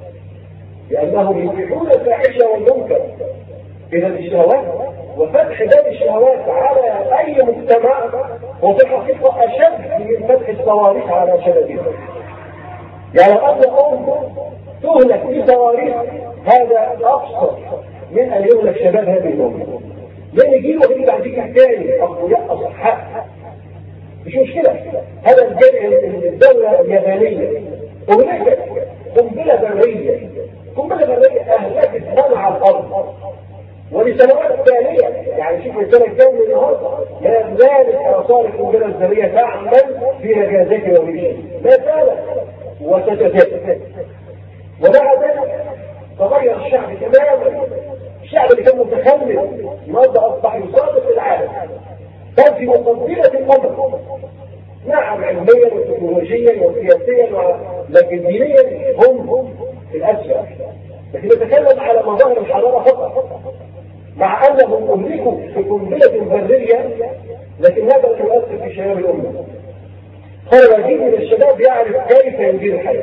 لانهم يبيحون الفاحشه والمنكر. اذا الشهوات وفتح باب الشهوات على اي مجتمع هو في الحقيقه اشد من فتح الصواريخ على شبابها. يعني أن أم تهلك في صواريخ هذا أبسط من أن يهلك شباب هذه الأمة. لأن جيل وجيل بعد ذلك الثاني أقوياء أصحاء مش مشكلة. هذا الدولة اليابانية أهلكت قنبلة برية، قنبلة برية أهلكت منع الأرض ولسنوات ثانية. يعني شوف السنة الثانية النهارده ما زالت آثار القنبلة الذرية تعمل في نجازات يومية، ما زالت وتتزايد. ومع ذلك تغير الشعب تماما. الشعب اللي كان متخلف النهارده اصبح يصادق العالم، بل في مقدمه الامر. نعم علميا وتكنولوجيا وسياسيا، لكن دينيا هم هم في الاسفل. لكن نتكلم على مظاهر الحضاره فقط، مع انهم املكوا في قنبله بريه، لكن هذا لا يؤثر في شباب الامه. هو جيل من الشباب يعرف كيف يدير الحياة،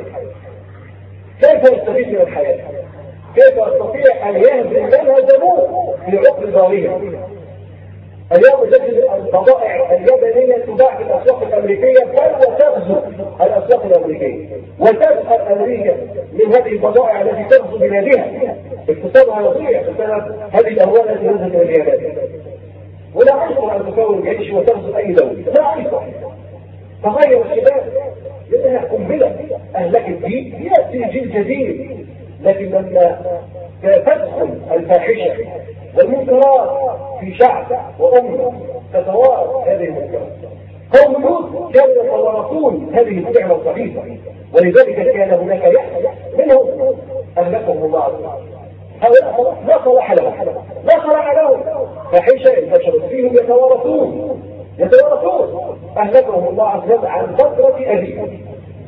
كيف يستفيد من الحياة، كيف يستطيع أن يهزم من هزموه في عقل ظاهرة. اليوم تجد البضائع اليابانية تباع في الأسواق الأمريكية بل وتغزو الأسواق الأمريكية، وتسأل أمريكا من هذه البضائع التي تغزو بلادها. اقتصادها يضيع بسبب هذه الأموال التي نزلت من اليابان. ولا أيضا أن تكون جيش وتغزو أي دولة، لا أيضا. تغير الشباب لأنها قنبلة أهلكت الجيل، يأتي جيل جديد. لكن لما تدخل الفاحشة والمنكرات في شعب وأمة تتوارث هذه المنكرات. قوم لوط كانوا يتوارثون هذه الفعلة الخبيثة، ولذلك كان هناك يحيى منهم أهلكهم الله عز وجل. هؤلاء لا صلاح لهم، لا صلاح لهم، فاحشة انتشرت فيهم يتوارثون يتوارثون أهلكهم الله عز وجل عن فترة أبيهم.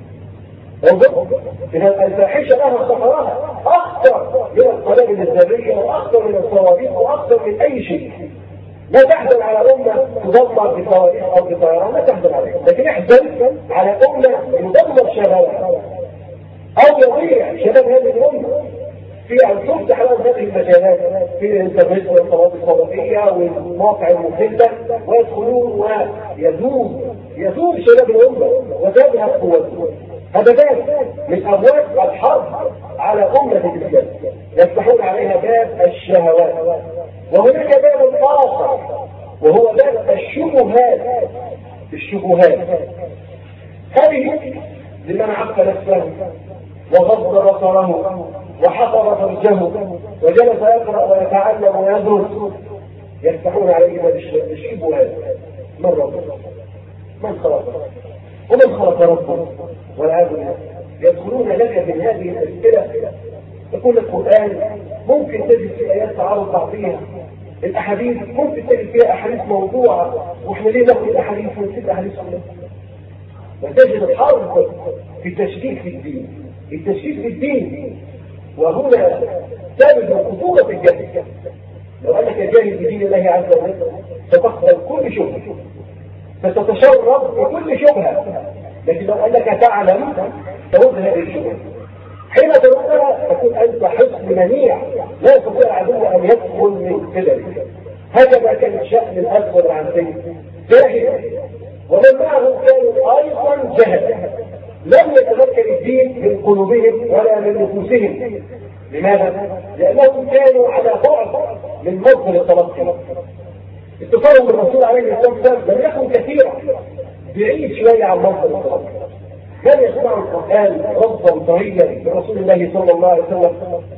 انظر إذا الفاحشة لها خطرها أخطر من القنابل الذرية وأخطر من الصواريخ وأخطر من أي شيء. لا تحزن على أمة تدمر بصواريخ أو بطيران، لا تحزن عليها، لكن احزن على أمة يدمر شبابها أو يضيع شباب هذه الأمة في أن تفتح لهم هذه المجالات في الانترنت والقنوات الصحفية والمواقع المفيدة، ويدخلون ويذوب يذوب شباب الأمة وتذهب قوتهم. هذا باب من أبواب الحرب على أمة الإسلام، يفتحون عليها باب الشهوات. وهناك باب آخر وهو باب الشبهات. الشبهات هذه لمن عق نفسه وغض بصره وحفر فرجه وجلس يقرأ ويتعلم ويدرس، يفتحون عليه باب الشبهات. من ربه؟ من خلقه؟ ومن خلق ربه؟ والعياذ بالله. يدخلون لك من هذه الأسئلة. يقول القرآن ممكن تجد في آيات تعارض بعضها، الأحاديث ممكن تجد فيها أحاديث موضوعة، وإحنا ليه ناخد الأحاديث ونسيب أحاديث كلها؟ وتجد الحرب في التشكيك في الدين، التشكيك في الدين. وهنا ثابت من خطورة الجهل. لو أنك جاهل بدين الله عز وجل ستقبل كل شبهة، فتتشرب بكل شبهة. لكن لو أنك تعلم ترد هذه الشبهة، حين تردها تكون أنت حصن منيع لا يستطيع العدو أن يدخل من قبلك. هكذا كان الشأن الأكبر العنسي جاهل، ومن معه كانوا أيضا جهل، لم يتذكر الدين من قلوبهم ولا من نفوسهم. لماذا؟ لأنهم كانوا على بعد من مصدر التلقي. اتصالهم بالرسول عليه الصلاة والسلام لم يكن كثيرا، بعيد شوية عن مصدر التلقي. لم يسمعوا القرآن ربا طريا برسول الله صلى الله عليه وسلم،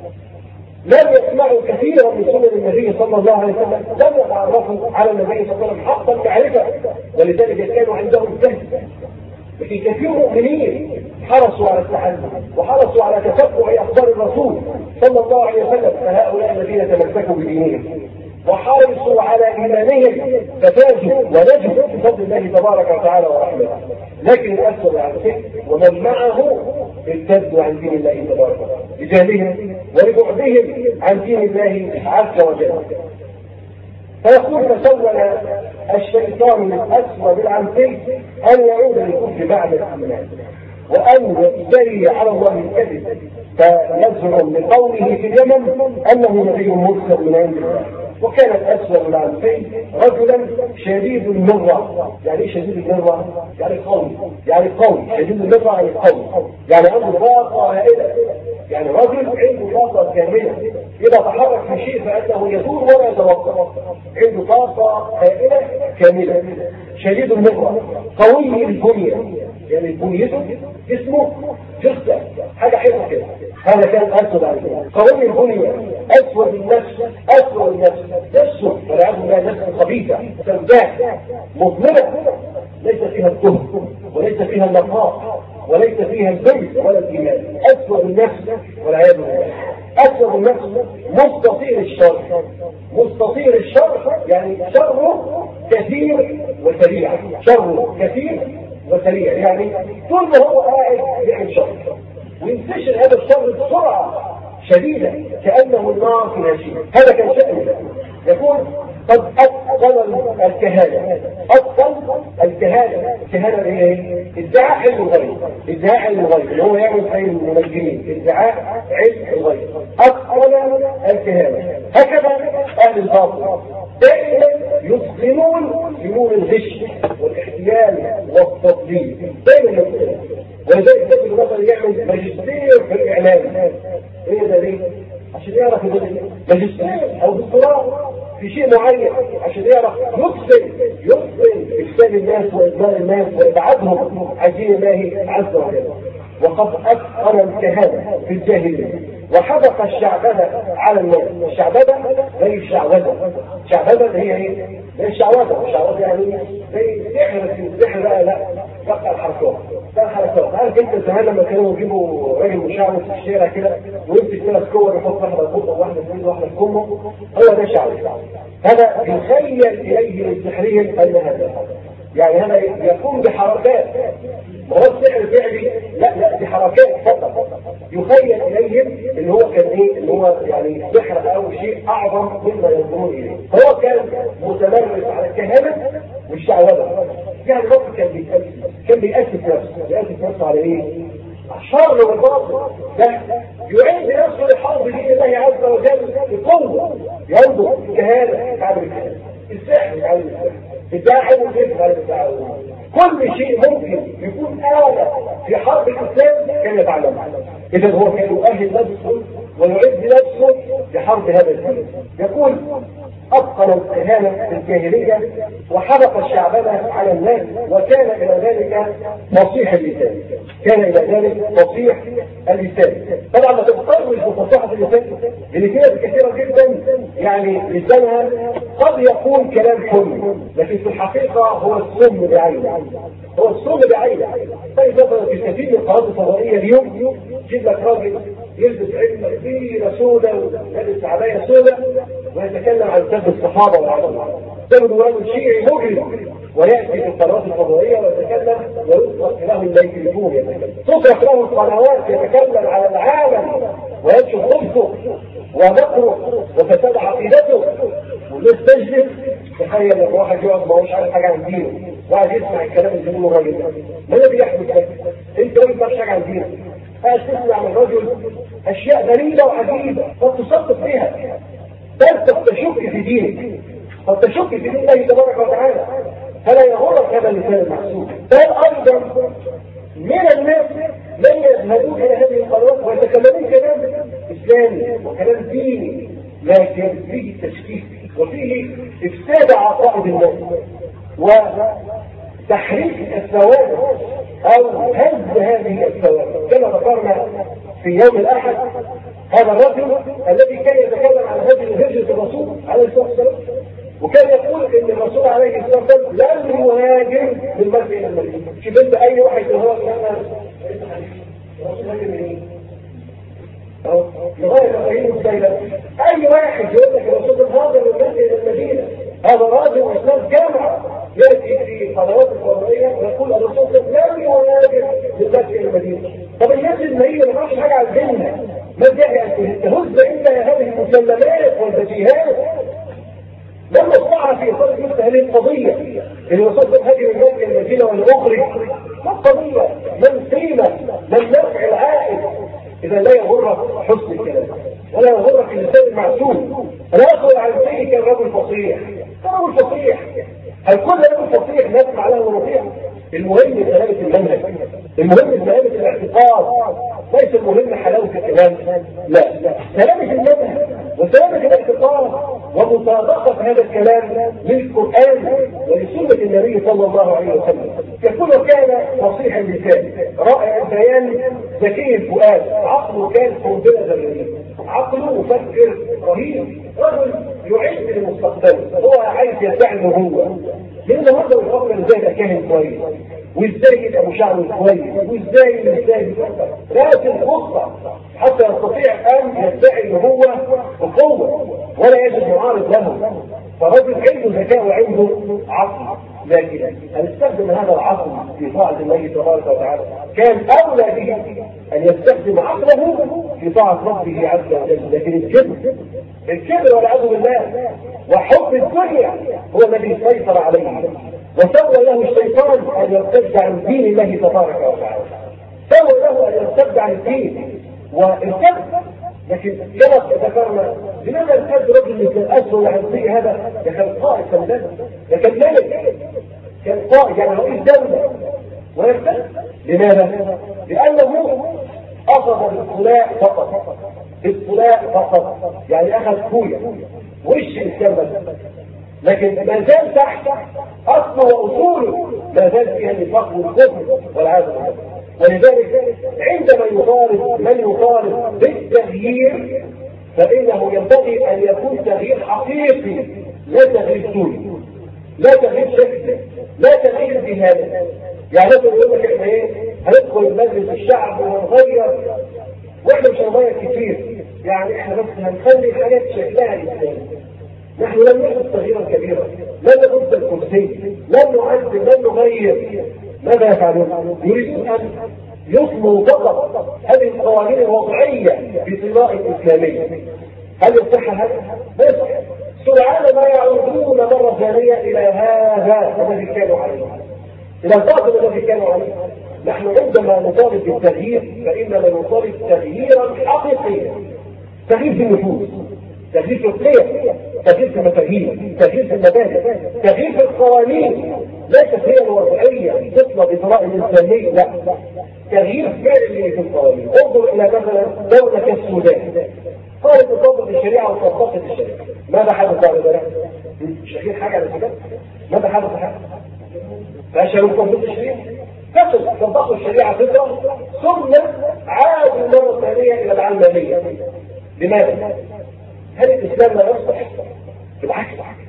لم يسمعوا كثيرا من سنن النبي صلى الله عليه وسلم، لم يتعرفوا على النبي صلى الله عليه وسلم حق المعرفة، ولذلك كانوا عندهم جهل. لكن كثير مؤمنين حرصوا على التعلم وحرصوا على تتبع أخبار الرسول صلى الله عليه وسلم، فهؤلاء الذين تمسكوا بدينهم وحرصوا على إيمانهم ففازوا ونجوا بفضل الله تبارك وتعالى ورحمته. لكن الأسود عن ذلك ومن معه ارتدوا عن دين الله تبارك وتعالى. بجهلهم ولبعدهم عن دين الله عز وجل. فيقول فسول الشيطان الأسود العنسي أن يعود للكفر بعد الإيمان وأن يفتري على الله الكذب فيزعم لقوله في اليمن أنه نبي مرسل من عند الله. وكان الأسود العنسي رجلا شديد المرة. يعني ايه شديد المرة؟ يعني قوي، يعني قوي شديد المرة يعني قوي، يعني عنده طاقة هائلة، يعني رجل عنده طاقة كاملة إذا تحرك في شيء فإنه يدور ولا يتوقف، عنده طاقة هائلة كاملة. شديد المرة قوي البنية، يعني بنيته جسمه جثة حاجة حلوة كده. هذا كان أسود عليه قوي البنية أسود النفس، أسود النفس نفسه والعياذ بالله نفس خبيثة سوداء مظلمة ليس فيها الطهر وليس فيها النقاء وليس فيها البر ولا الإيمان. أسود النفس والعياذ بالله. أسود النفس مستطير الشر، مستطير الشر يعني شره كثير وسريع، شره كثير وسريع، يعني طول ما هو قاعد يعمل شر وينتشر هذا الشر بسرعة شديدة كأنه النار في ناشئة. هذا كان شأنه. يقول قد أتقن الكهانة، أتقن الكهانة. الكهانة هي ادعاء علم الغيب، ادعاء علم الغيب اللي هو يعمل زي المنجمين، ادعاء علم الغيب. أتقن الكهانة. هكذا أهل الباطل دائما يسلمون سموم الغش والاحتيال والتضليل، دائما يسلمون. ولذلك تجد مثلا يعمل ماجستير في الإعلام. ايه ده ليه؟ عشان يعرف ماجستير او دكتوراه في شيء معين عشان يعرف يفصل يفصل افساد الناس واضلال الناس وابعادهم عن دين الله عز وجل. وقد اتقن الكهانه في الجاهليه وحدق الشعبذه على الناس. الشعبذه زي الشعوذه، الشعبذه هي ايه؟ زي الشعوذه، الشعوذه يعني زي السحر. السحر لا لا بقى الحركات، ده الحركات. عارف انت زمان لما كانوا يجيبوا راجل مشعوذ في الشارع كده ويمسك ثلاث كور يحط واحده في بطنه وواحده في ايده وواحده في كمه، هو ده شعوذه. هذا يخيل اليه من سحرهم ان هذا يعني هذا يقوم بحركات، ما هو السحر فعلي، لا لا دي حركات فقط يخيل اليهم ان هو كان ايه، ان هو يعني سحر او شيء اعظم مما ينظرون اليه. فهو كان متمرس على الكهنه والشعوذه. يعني الوقت كان بيأسس كان بيأسس نفسه بيأسس نفسه على ايه؟ الشر والباطل. ده يعد نفسه لحرب دين الله عز وجل بقوه. ينظر الكهنه يتعلم الكهنه، السحر يتعلم السحر، الداعي والجسم يتعلم كل شيء ممكن يكون آلة في حرب الإسلام كان يتعلمها. إذا هو كان يؤهل نفسه ويعد نفسه لحرب هذا الدين. يقول أتقن الكهانة في الجاهلية وحرق الشعبذة على الناس وكان إلى ذلك فصيح اللسان، كان إلى ذلك فصيح اللسان. طبعا ما تتطرش بفصاحة اللسان اللي فيها كثيرة جدا، يعني لسانها قد يكون كلام حلو لكن في الحقيقة هو السم بعينه، هو السم بعينه. طيب مثلا في كثير من القنوات الفضائية اليوم يجيب لك راجل يلبس علم كبيرة سوداء ويلبس عباية سوداء ويتكلم عن سب الصحابة والعظمة. تجد رجل شيعي مجرم ويأتي في القنوات الفضائية ويتكلم ويطلق له الميكروفون يتكلم، تطلق له القنوات يتكلم على العالم وينشر خبثه ومكره وفساد عقيدته والناس تجلس تخيل ان واحد يقعد ما هوش عارف حاجه عن دينه وقاعد يسمع الكلام اللي بيقوله الراجل ده. ما الذي يحدث لك؟ انت ما تعرفش حاجه عن دينك، قاعد تسمع من الرجل اشياء غريبه وعجيبه قد تصدق بها، بل قد تشك في دينك، قد تشك في دين الله تبارك وتعالى. فلا يغرك هذا اللسان المحسوب. بل ايضا من الناس من يذهبون الى هذه القنوات ويتكلمون كلام اسلامي وكلام ديني لكن فيه تشكيك وفيه افساد عقائد الناس وتحريك الثوابت او هز هذه الثوابت. كما ذكرنا في يوم الاحد هذا الرجل الذي كان يتكلم عن هذه هجرة الرسول عليه الصلاة والسلام وكان يقول ان الرسول عليه الصلاة والسلام لم يهاجر من مكة الى المدينة. شوف انت اي واحد هو الرسول هاجر منين؟ لغاية أربعين مسيلة أي واحد يقول لك الرسول هاجر من مكة إلى المدينة، هذا راجل أستاذ جامعة يأتي في قنوات الفضائية ويقول الرسول لم يهاجر من مكة إلى المدينة. طب الناس المهية ما تعرفش حاجة عن دينها ما الداعي ان تهز الا هذه المسلمات والبديهات؟ لما اصبح في اطار مثل هذه القضيه اللي وصلت هذه المسجد المدينه والاخرج، ما القضيه؟ ما القيمه؟ ما النفع العائد؟ اذا لا يغرك حسن الكلام ولا يغرك اللسان المعسول. انا اقول عن شيء كالرجل فصيح، كالرجل فصيح. هل كل رجل فصيح نسمع له ونطيع؟ المهم سلامه المنهج، المهم سلامه الاعتقاد، ليس المهم حلاوه الكلام. لا، سلامه المنهج وسلامه الاعتقاد ومطابقه هذا الكلام للقران ولسنه النبي صلى الله عليه وسلم. يقول كان فصيح اللسان رائع البيان ذكي الفؤاد، عقله كان قنبله ذريه، عقله مفكر رهيب، رجل يعد للمستقبل، هو عايز يدعي هو لأن هذا يفكر ازاي يبقى كاهن كويس، وازاي يبقى مشعر كويس، وازاي وازاي لازم خطة حتى يستطيع ان يدعي ان هو بقوة ولا يجد معارض له. فرجل عنده ذكاء وعنده عقل، لكن ان يستخدم هذا العقل في طاعة الله تبارك وتعالى كان اولى به ان يستخدم عقله في طاعة ربه عز وجل. لكن الكبر الكبر والعياذ بالله وحب الدنيا هو الذي سيطر عليه، وسوى له الشيطان ان يرتد عن دين الله تبارك وتعالى، سوى له ان يرتد عن الدين والكبر. لكن كما ذكرنا لماذا ارتد رجل مثل الاسود والعنسي؟ هذا كان قائد كان كان ملك، كان قائد يعني رئيس دوله ويرتد. لماذا؟ لانه اخذ بالطلاء فقط، بالطلاء فقط، يعني اخذ كوية وش الاسلام بس، لكن ما زال تحت اصله واصوله ما زال فيها النفاق والكفر والعياذ بالله. ولذلك عندما يطالب من يطالب بالتغيير فانه ينبغي ان يكون تغيير حقيقي، لا تغيير سوري، لا تغيير شكلي، لا تغيير ذهاني. يعني لازم يقول لك احنا ايه؟ هندخل مجلس الشعب ونغير، واحنا مش هنغير كتير، يعني احنا بس هنخلي حاجات شكلها الاسلامي. نحن لم نحدث تغييرا كبيرا، لن نبث الكرسي، لن نعدل، لن نغير. ماذا يفعلون؟ يريدون ان يصنعوا فقط هذه القوانين الوضعيه بصناعه الاسلاميه. هل يصح هذا؟ لا يصح. سرعان ما يعودون مره ثانيه الى هذا الذي كانوا عليه، الى الباطل الذي كانوا عليه. نحن عندما نطالب بالتغيير فاننا نطالب تغييرا حقيقيا، تغيير في النفوس، تغيير في القيم، تغيير في المفاهيم، تغيير في المبادئ، تغيير في القوانين، ليست هي الوضعيه تطلب اجراء الانساني، لا، تغيير فعلي في القوانين. انظر الى مثلا دوله كالسودان، قالت تطبق الشريعه وطبقت الشريعه، ماذا حدث بعد ذلك؟ مش غير حاجه على السودان؟ ماذا حدث حاجه؟ فاشلوا تطبيق الشريعه، فشل طبقوا الشريعه فكره ثم عادوا مره ثانيه الى العلمانيه. لماذا؟ هل الاسلام لا يصلح؟ بالعكس،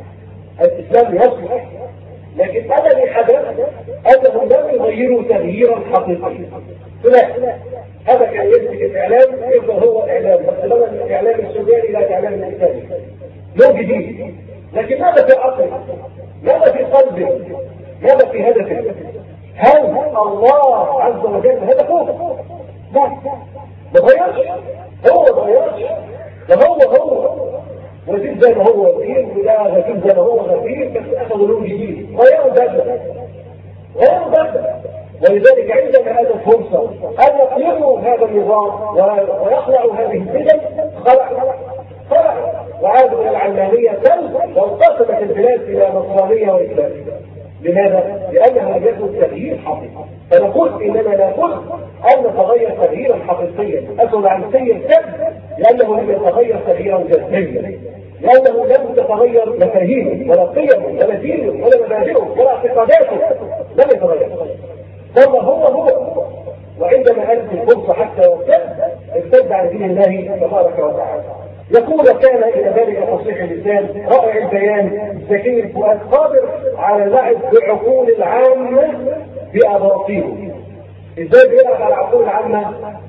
الاسلام يصلح، لكن هذا اللي حدث انهم لم يغيروا تغييرا حقيقيا. لا، هذا كان يمسك الاعلام يفضل هو الاعلام، بس بدل الاعلام السوداني الى الاعلام الاسلامي، لون جديد. لكن ماذا في عقلك؟ ماذا في قلبك؟ ماذا في هدفك؟ هل الله عز وجل هدفه؟ لا، ما غيرش، هو ما غيرش، ده هو هو وزير زي ما هو وزير، وده غفير زي ما هو غفير، بس اخذوا لون جديد، غيروا بدله، غيروا بدله. ولذلك عندما اتت فرصه ان يقلبوا هذا النظام ويخلعوا هذه البدل، خلع خلع وعادوا الى العلمانيه، بل وانقسمت البلاد الى نصرانيه واسلاميه. لماذا؟ لانه لم يكن تغيير حقيقي. فنقول اننا نقول ان نتغير تغييرا حقيقيا. اسود عن سيء كذب لانه لم يتغير تغييرا جذريا، لانه لم تتغير مفاهيمه ولا قيمه ولا دينه ولا مبادئه ولا اعتقاداته، لم يتغير، ثم هو هو. وعندما اتت الفرصه حتى يرتد، ارتد عن دين الله تبارك وتعالى. يقول كان الى ذلك فصيح اللسان رائع البيان ذكي الفؤاد قادر على اللعب بعقول العامه بأباطيله. ازاي بيلعب على العقول العامه؟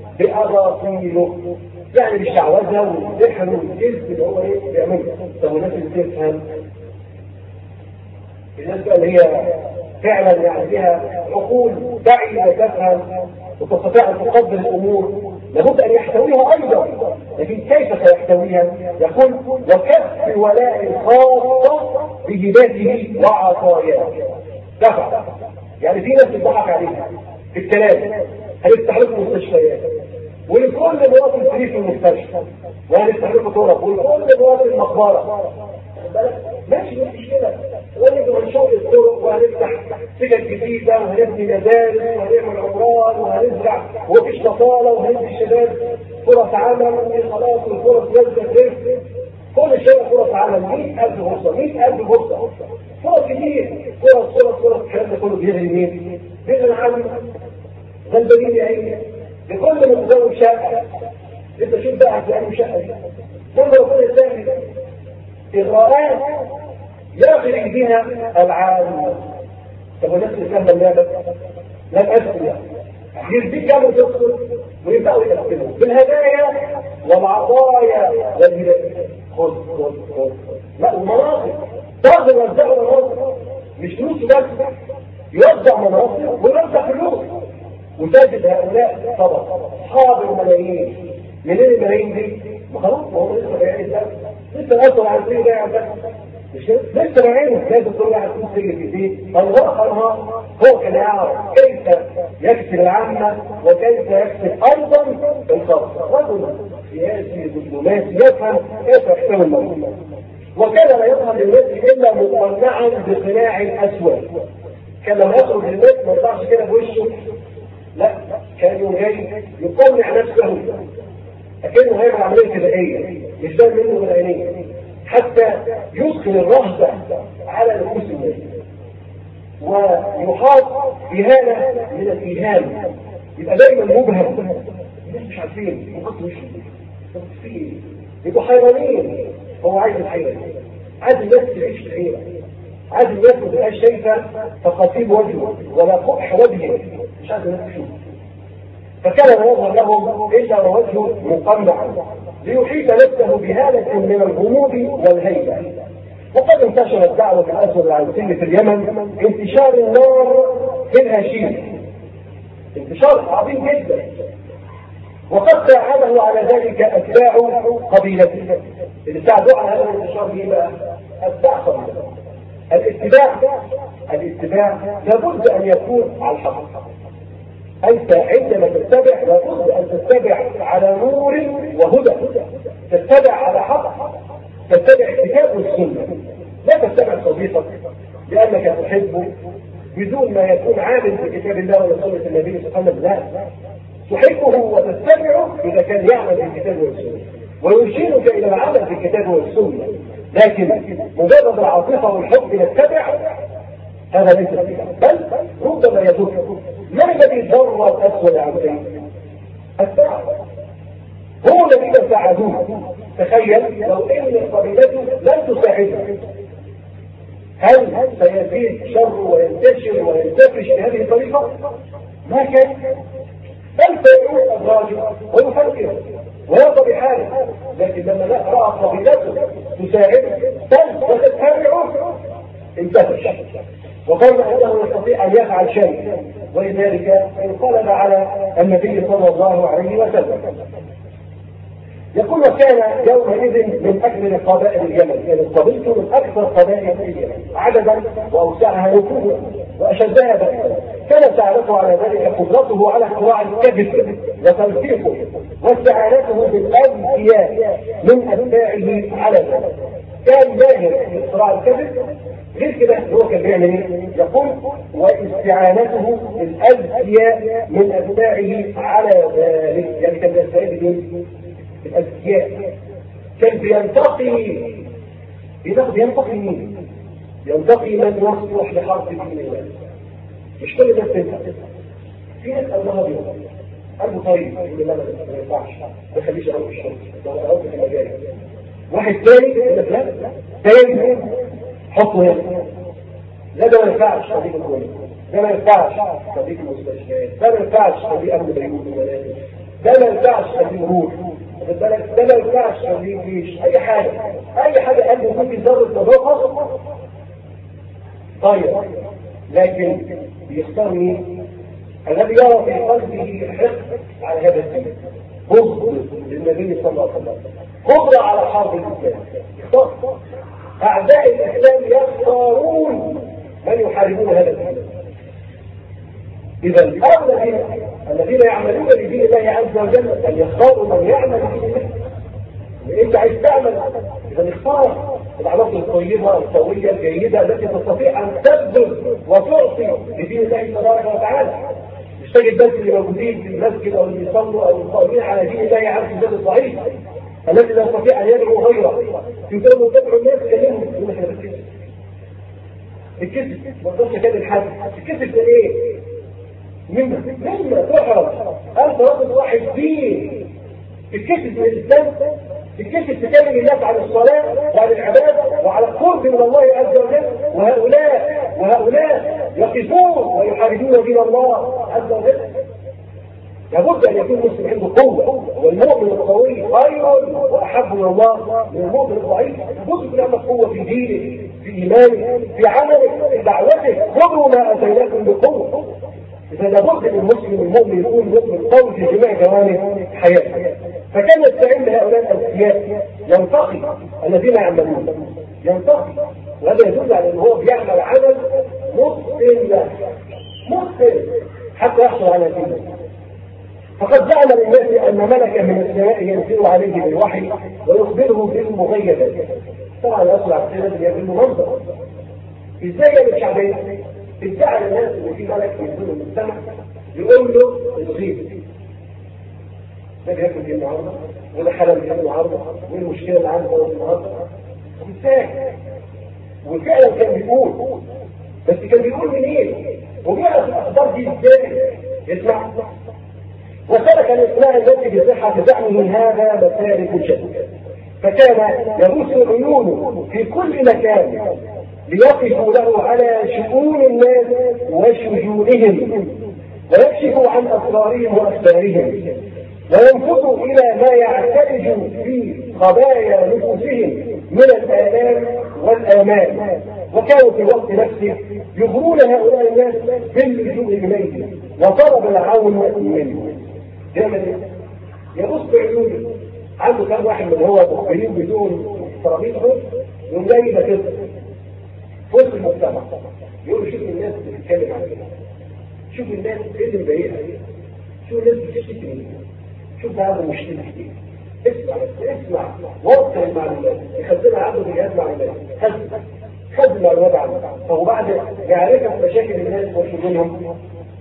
بأباطيله، يعني بالشعوذه والسحر والجلد اللي هو ايه بيعمله. طب والناس اللي تفهم، الناس بقى اللي هي فعلا يعني فيها عقول تعي وتفهم وتستطيع ان تقدر الامور، لابد ان يحتويها ايضا، لكن كيف سيحتويها؟ يقول وكف الولاء الخاصه بهباته وعطاياه. دفع يعني في ناس بتضحك عليها في الكلام، هنفتح لكم مستشفيات ولكل مواطن فري في المستشفى، وهنفتح لكم طرق ولكل مواطن مقبره. ماشي مفيش كده، ونجي ونشوف الطرق وهنفتح سكك جديده وهنبني مدارس وهنعمل عمران وهنزرع ومفيش بطاله وهندي الشباب فرص عمل خلاص والفرص نازله ترف. كل شيء فرص عمل مئة ألف فرصه مئة ألف فرصه فرص كتير فرص فرص فرص الكلام ده كله بيغني مين؟ بيغني عن غلبانين يا عيني لكل متزوج شقه. انت شوف بقى هتلاقي شقه دي ثم ربنا الثاني إغراءات يغرق بها العالم. طب والناس اللي كان اللعبة لم أسئلة يربيك كانوا تقصر ويبدأوا يقسموا بالهدايا والعطايا والهدايا. خذ خذ خذ لا ومناصب تاخذ وزعوا مناصب مش فلوس بس، يوزع مناصب ويوزع فلوس. وتجد هؤلاء طبعا أصحاب الملايين. منين الملايين دي؟ ما خلاص هو لسه بيعين ده لسه الأصل على الفيل ده يعني مش لسه بعينه لازم تقول على الفيل تيجي في دي الله خلها. هو كان يعرف كيف يكسب العامة وكيف يكسب أيضا الخاصة. رجل سياسي دبلوماسي يفهم كيف يحسب الموضوع، وكان لا يظهر للناس إلا مقنعا بقناع الأسود. كان لما يخرج للناس ما يطلعش كده بوشه، لا كان يوم جاي يقنع نفسه لكنه هيعمل عملية فدائية مش ده منه بالعينية حتى يدخل الرهبة على نفوس الناس ويحاط إهانة من الإيهام. يبقى دايما مبهم، الناس مش عارفين يحط وشه يبقوا حيرانين. هو عايز الحيرة، عايز الناس تعيش في الحيرة، عايز الناس ما تبقاش شايفة تقاطيب وجهه ولا قبح وجهه، مش عايز الناس تشوف. فكان لا يظهر لهم إلا وجهه مقنعا ليحيط نفسه بهالة من الغموض والهيبة. وقد انتشرت دعوة الأسود العنسي في اليمن انتشار النار في الهشيم، انتشار عظيم جدا. وقد ساعده على ذلك أتباع قبيلته. اللي ساعدوا على هذا الانتشار ايه بقى؟ أتباع قبيلته. الاتباع الاتباع لابد أن يكون على الحق. أنت عندما تتبع لابد أن تتبع على نور وهدى، تتبع على حق، تتبع الكتاب والسنة. لا تتبع صديقك لأنك تحبه بدون ما يكون عالم بكتاب الله وسنة النبي صلى الله عليه وسلم. لا، تحبه وتتبعه إذا كان يعمل بالكتاب والسنة ويرشدك إلى العمل بالكتاب والسنة. لكن مجرد العاطفة والحب نتبع هذا ليس فيها، بل ربما يضر. من الذي ضر الأسود عنه؟ الساعة. هو الذين ساعدوه. تخيل لو ان قبيلته لم تساعده، هل سيزيد شر وينتشر وينتفش بهذه الطريقة؟ ما كان، بل سيعود أدراجه ويفكر ويرضى بحاله. لكن لما لا رأى قبيلته تساعده بل وتتبعه انتفش وقال انه يستطيع ان يفعل شيء، ولذلك انقلب على النبي صلى الله عليه وسلم. يقول وكان يومئذ من اكبر قبائل اليمن، يعني قبيلته من اكثر قبائل اليمن عددا واوسعها نفوذا واشدها بأسا. كان ساعدته على ذلك قدرته على اختراع الكذب وتلفيقه واستعانته بالاذكياء من اتباعه على ذلك. كان ماهر في اختراع الكذب. غير كده هو كان بيعمل ايه؟ يقول واستعانته بالاذكياء من اتباعه على ذلك، يعني كان بيستعين بايه؟ الأذكياء. كان بينتقي بينتقي ينتقي مين؟ ينتقي من يصلح لحرب دين الله. مش كل الناس تنتقي. في ناس الله بيهم قلبه طيب يقول لا ما ينفعش ما تخليش اروح الشرطه لو اروح في المجال. واحد ثاني يقول لك لا ثاني حطه هنا، لا ده ما ينفعش خليك كويس، ده ما ينفعش خليك المستشفيات، ده ما ينفعش خليك اهل بيوت المنازل، ده ما ينفعش خليك روح، ده ما ينفعش خليك ليش اي حاجه اي حاجه قلبه ممكن ذره نظافه. طيب لكن بيختار مين؟ الذي يرى في قلبه حقد على هذا الدين، بغض للنبي صلى الله عليه وسلم، قدرة على حرب الإسلام. اختار أعداء الإسلام يختارون من يحاربون هذا الدين. إذا الذين الذين يعملون لدين الله عز وجل أن يختاروا من يعمل لدين الله. أنت عايز تعمل، إذا اختار العناصر الطيبة السوية الجيدة التي تستطيع أن تبذل وتعطي لدين الله تبارك وتعالى. مش تجد بس اللي موجودين في المسجد أو اللي يصلوا أو القائمين على دين الله عز وجل الضعيف الذي لا يستطيع أن يدعو غيره. يقولوا تدعو الناس كلمهم يقول احنا بنكسب. الكسب ما تقدرش كده الحد. الكسب ده ايه؟ مما مما تحرم أنت رجل واحد دين. الكسب من الإسلام، الكسب تكلم الناس عن الصلاة وعن العبادة وعلى القرب من الله عز وجل، وهؤلاء وهؤلاء يقفون ويحاربون دين الله عز وجل. لابد أن يكون المسلم عنده قوة، والمؤمن القوي خير وأحب إلى الله من المؤمن الضعيف. لابد يكون عنده قوة في دينه، في إيمانه، في عمله، في دعوته. خذوا ما أتيناكم بقوة. إذا لابد ان المسلم المؤمن يكون مؤمن قوي في جميع جوانب حياته. فكان يستعين بهؤلاء الأذكياء ينتقي الذين يعملون، ينتقي، وهذا يدل على ان هو بيعمل عمل متقن له، متقن حتى يحصل على دينه. فقد زعم للناس ان ملكا من السماء ينزل عليه بالوحي ويخبره بالمغيبات. طبعا يصل على السنه دي بالمنظر. ازاي يا الشعبيه؟ ادعى الناس ان في ملك ينزل من السماء يقول له الغيب. ده بياكل دي النهارده وده حلم دي النهارده وايه المشكله اللي عنده النهارده؟ ازاي؟ وفعلا كان بيقول، بس كان بيقول منين؟ وبيعرف الاخبار دي ازاي؟ اسمع. وسلك الاسماء التي بصحه زعمه هذا مسالك شتى، فكان يبث عيونه في كل مكان ليقفوا له على شؤون الناس وشجونهم، ويكشفوا عن أسرارهم وأخبارهم، وينفضوا إلى ما يعترج في قضايا نفوسهم من الآلام والآمال. وكانوا في الوقت نفسه يغرون هؤلاء الناس باللجوء إليه وطلب العون منه. يبص عيونه، عنده كم واحد من هو مخبرين بدون ترابيزهم يوم جاي كده وسط المجتمع يقول شوف الناس بتتكلم عن كده، شوف الناس ايه اللي مضايقها، شوف الناس بتشتكي منه، شوف ده عنده مشكله كتير. اسمع اسمع وصل المعلومات، يخزنها عنده بجهاز معلومات، خزن خزن المعلومات عنده. فهو بعد يعرف مشاكل الناس وشغلهم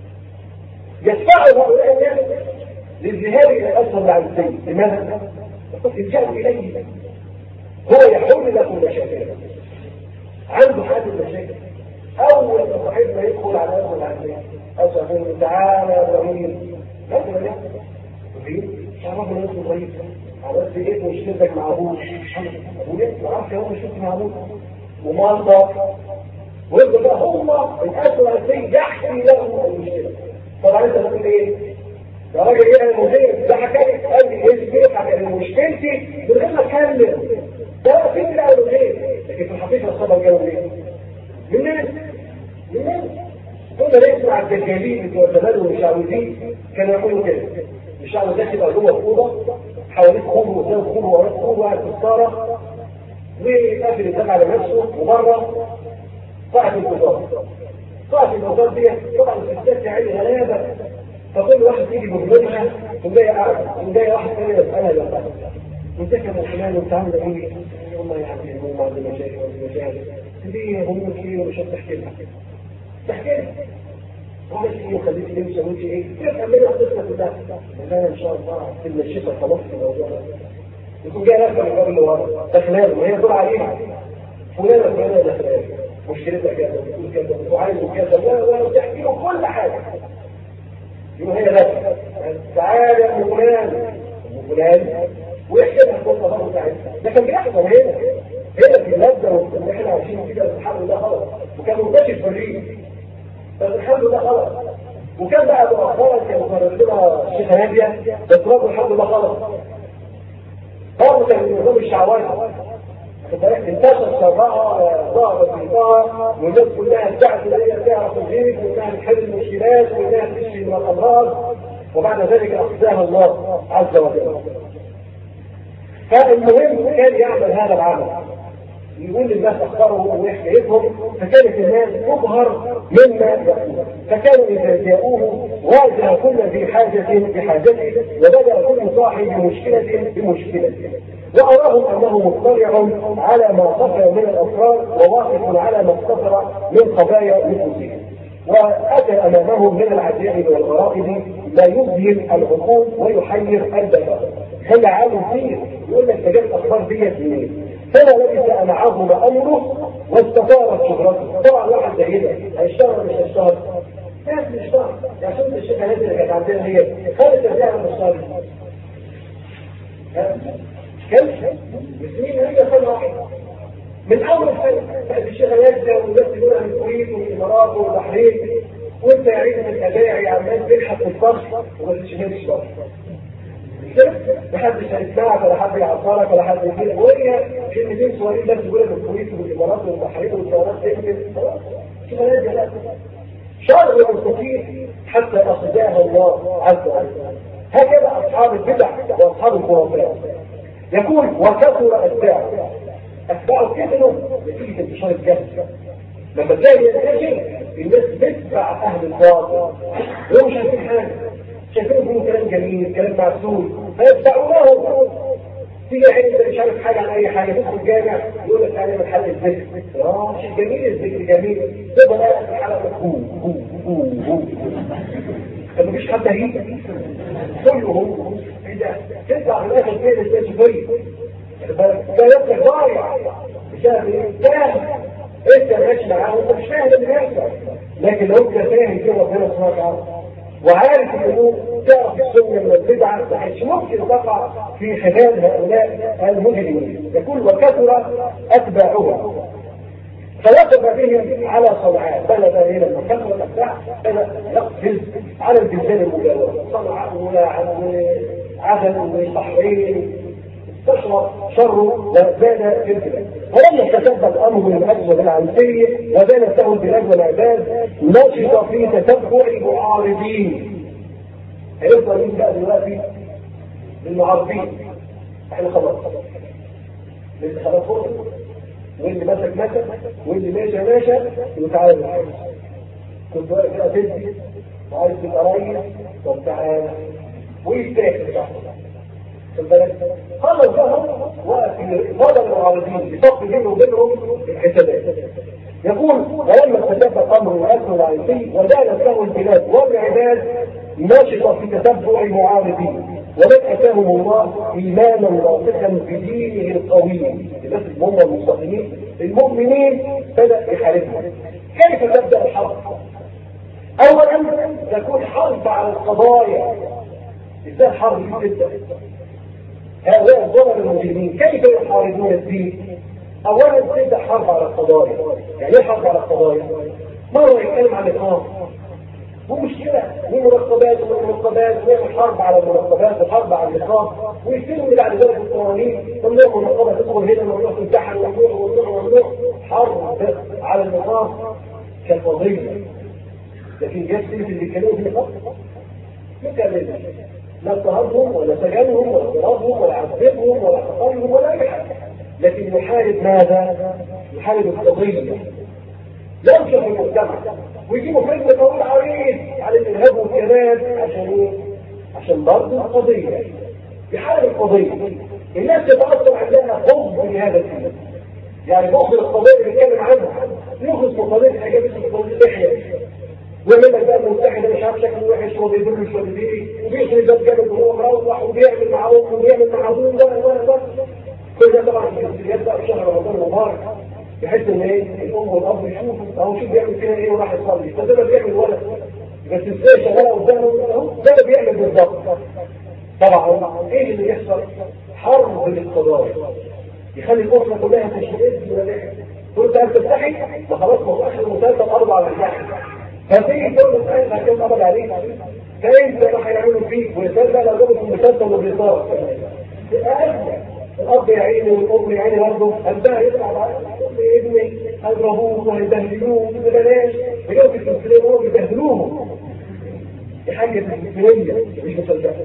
يدفعوا هؤلاء الناس للذهاب الى الاسفل العنسي. لماذا؟ الجأوا اليه، هو يحل لكم مشاكلكم، عنده حل المشاكل. اول ما صاحبنا يدخل على اسفل العنسي اسفل تعالى يا ابراهيم، ماذا يحصل؟ ابراهيم شعرنا ناس ابراهيم على اساس ايه مشكلتك مع ابوك؟ ابوك ما عرفش هو مشكلتي مع ابوك ومرضى، ويبقى بقى هم الاسفل العنسي يحكي له المشكله. طبعا انت بتقول ايه؟ يا راجل ايه المدير ده حكى لي قال لي ايه بيضحك ان مشكلتي من غير ما اتكلم، ده فكره او غير، لكن في الحقيقه الخبر جاوا منين؟ من الناس، من الناس. كنا نسمع الدجالين بتوع زمان والمشعوذين كانوا يقولوا كده، المشعوذ ده يبقى جوه اوضه حواليه خور وقدام خور ووراه خور وقاعد في الصاله وقافل الباب على نفسه وبره قاعد الانتظار. قاعد الانتظار دي طبعا الستات يعني غلابه، فكل واحد يجي بمجموعها وجاي قاعد وجاي واحد ثاني يسالها يا انت كان فلان وانت عامل ايه؟ والله يا عمي هم عندنا مشاكل ومشاكل ليه هم كتير ومش هتحكي لها تحكي لها عملت ايه وخليتي ليه وسويتي ايه؟ تفهم منها القصه كلها. انا ان شاء الله في الشتاء خلاص في الموضوع ده يكون جاي نفسه من الباب اللي ورا داخلها وهي دور عليها فلانه فلانه داخلها مشكلتها كذا بتقول كذا وعايز كذا ولا وتحكي له كل حاجه. يبقى هي لا تعالى يا ام فلان ام فلان ويحكي لها القصه برضه بتاعتها. ده كان بيحصل هنا هنا في اللذه اللي احنا عايشين فيها الحمد لله خلاص، وكان منتشر في الريف بس الحمد لله خلاص. وكان بقى مؤخرا كان مقرر لنا الشيخ ناديه بس برضه الحمد لله خلاص. برضه كان من نظام الشعوذه انتشر شرها ظهر فيها والناس كلها ادعت ان هي تعرف الغيب وانها تحل المشكلات وانها تشفي من الامراض. وبعد ذلك أخزاها الله عز وجل. فالمهم كان يعمل هذا العمل، يقول للناس أخبارهم وحكايتهم، فكانت الناس تظهر مما يقول، فكانوا إذا جاءوه واجه كل ذي حاجة بحاجته، وبدأ كل صاحب بمشكلة بمشكلته، وأراهم أنه مطلع على ما خفى من الأسرار وواقف على ما اقتصر من خبايا نفوسهم، وأتى أمامهم من العجائب والغرائب لا يذهل العقول ويحير البشر. خلى عالم كثير يقول لك تجد الأخبار ديت منين؟ فلا لبث أن عظم أمره واستطارت شهرته. طبعا واحد زي ده هيشتغل مش هيشتغل؟ ناس مش هيشتغل، يعني شفت الشيخانات اللي كانت عندنا هي خلت الرجال مش هيشتغل. كلفة بسنين هي سنة واحدة من أول سنة الشيخانات ده والناس يقولها من الكويت ومن الإمارات والبحرين، وأنت يا عيد من الأباعي عمال تلحق في الفرش وما تشتغلش بقى. محدش هيسمعك ولا حد يعصرك ولا حد يجيلك، وهي كلمتين صغيرين بس يقولها من الكويت والإمارات والبحرين والطيارات تنزل خلاص الشيخانات دي لا شر ومستطيع حتى أخذها الله عز وجل. هكذا أصحاب البدع وأصحاب الخرافات. يقول وكثر أتباعه. أتباعه كثروا نتيجة انتشار الجهل. لما تلاقي ينتشر الناس تتبع أهل الباطل وهم مش عارفين حاجة، شايفين يقولوا كلام جميل كلام معسول فيتبعونهم. تيجي عين انت مش عارف حاجة عن أي حاجة، تدخل الجامع يقول لك أنا من حلقة الذكر. آه شيء جميل الذكر جميل، تبقى بقى في حلقة هو هو هو هو طب مفيش حد هيجي كله هو إذا تطلع في الآخر كده ازاي شوية ده يبقى ضايع بسبب ايه؟ فاهم انت ماشي معاه وانت مش فاهم اللي بيحصل، لكن لو انت فاهم كده ربنا سبحانه وتعالى وعارف الامور تعرف السنه من البدعه مش ممكن تقع في خلال هؤلاء المجرمين. يقول وكثر اتباعهم فوقف بهم على صنعاء بلد هنا المكان والاتباع بدا يقفز على البلدان المجاوره صنعاء وعدن والبحرين تشرب شر وزاد في البلاد. ولما تتبع الامر من اجل العنسيه وزادت له البلاد والعباد نشط في تتبع المعارضين. هيفضل مين بقى دلوقتي؟ المعارضين. احنا خلاص اللي خلاص فوق واللي مسك مسك واللي ماشى ماشى وتعالى كنت واقف كده تدي وعايز تبقى ريس وتعالى ويستاهل بقى خلص بقى وقت فضل المعارضين بصف بينه وبينهم الحسابات. يقول ولما تتبع امر واكل العنسي وزالت له البلاد والعباد نشط في تتبع المعارضين ومن اتاهم الله ايمانا راسخا بدينه القويم. الناس هم المستقيمين المؤمنين بدا يحاربهم. كيف تبدا الحرب؟ اولا تكون حرب على القضايا. ازاي الحرب دي تبدا؟ هؤلاء الظلم المجرمين كيف يحاربون الدين؟ اولا تبدا حرب على القضايا. يعني ايه حرب على القضايا؟ مره يتكلم عن الاقامه ومشكله ومنظمات ومنظمات ويعمل حرب على المنظمات وحرب على الاقامه ويستلموا بعد ذلك القوانين ممنوع منظمه تدخل هنا ممنوع تمتحن ممنوع ممنوع ممنوع حرب على النظام كالقضيه. لكن جت سيره اللي كانوا في الخط مكمل لا اضطهادهم ولا سجنهم ولا ضربهم ولا عذبهم ولا قتلهم ولا اي حاجه، لكن يحارب ماذا؟ يحارب القضيه. ينشر المجتمع ويجيبوا فيلم طويل عريض على الارهاب والكباب عشان ايه؟ عشان برضه القضيه. يحارب القضيه. الناس تتاثر عندها حب لهذا الفيلم. يعني بخل القضيه اللي بيتكلم عنها يخلص من قضيه الحجاب اسمه قضيه تحيا ويعمل لك بقى المتحده مش عارف شكله وحش وبيدل مش ولا ايه وبيخلي ده جامد وهو مروح وبيعمل مع امه وبيعمل مع ابوه ده ولا ده. كل ده طبعا في الجنسيات بقى في شهر رمضان المبارك بحيث ان ايه الام والاب يشوفوا اهو شوف بيعمل فيها ايه وراح يصلي فده بيعمل ولد بس ازاي شغاله قدامه اهو ده بيعمل بالظبط. طبعا ايه اللي بيحصل؟ حرب للقضايا يخلي الاسره كلها تشتغل ولا قلت انت تستحي ما خلاص ما اخر المسلسل اربع للحاجه فتيجي تقول له ايه هكذا قبض عليك فانت راح يعملوا فيك ويصدق لو جابوا في المسلسل وبيصار الاب يا عيني والام يا عيني برضه قلبها يطلع بعد ابني هيضربوه وهيبهدلوه ببلاش بيجوا في التمثيليه وهم بيبهدلوهم دي حاجه فلسطينيه مش مصدقه.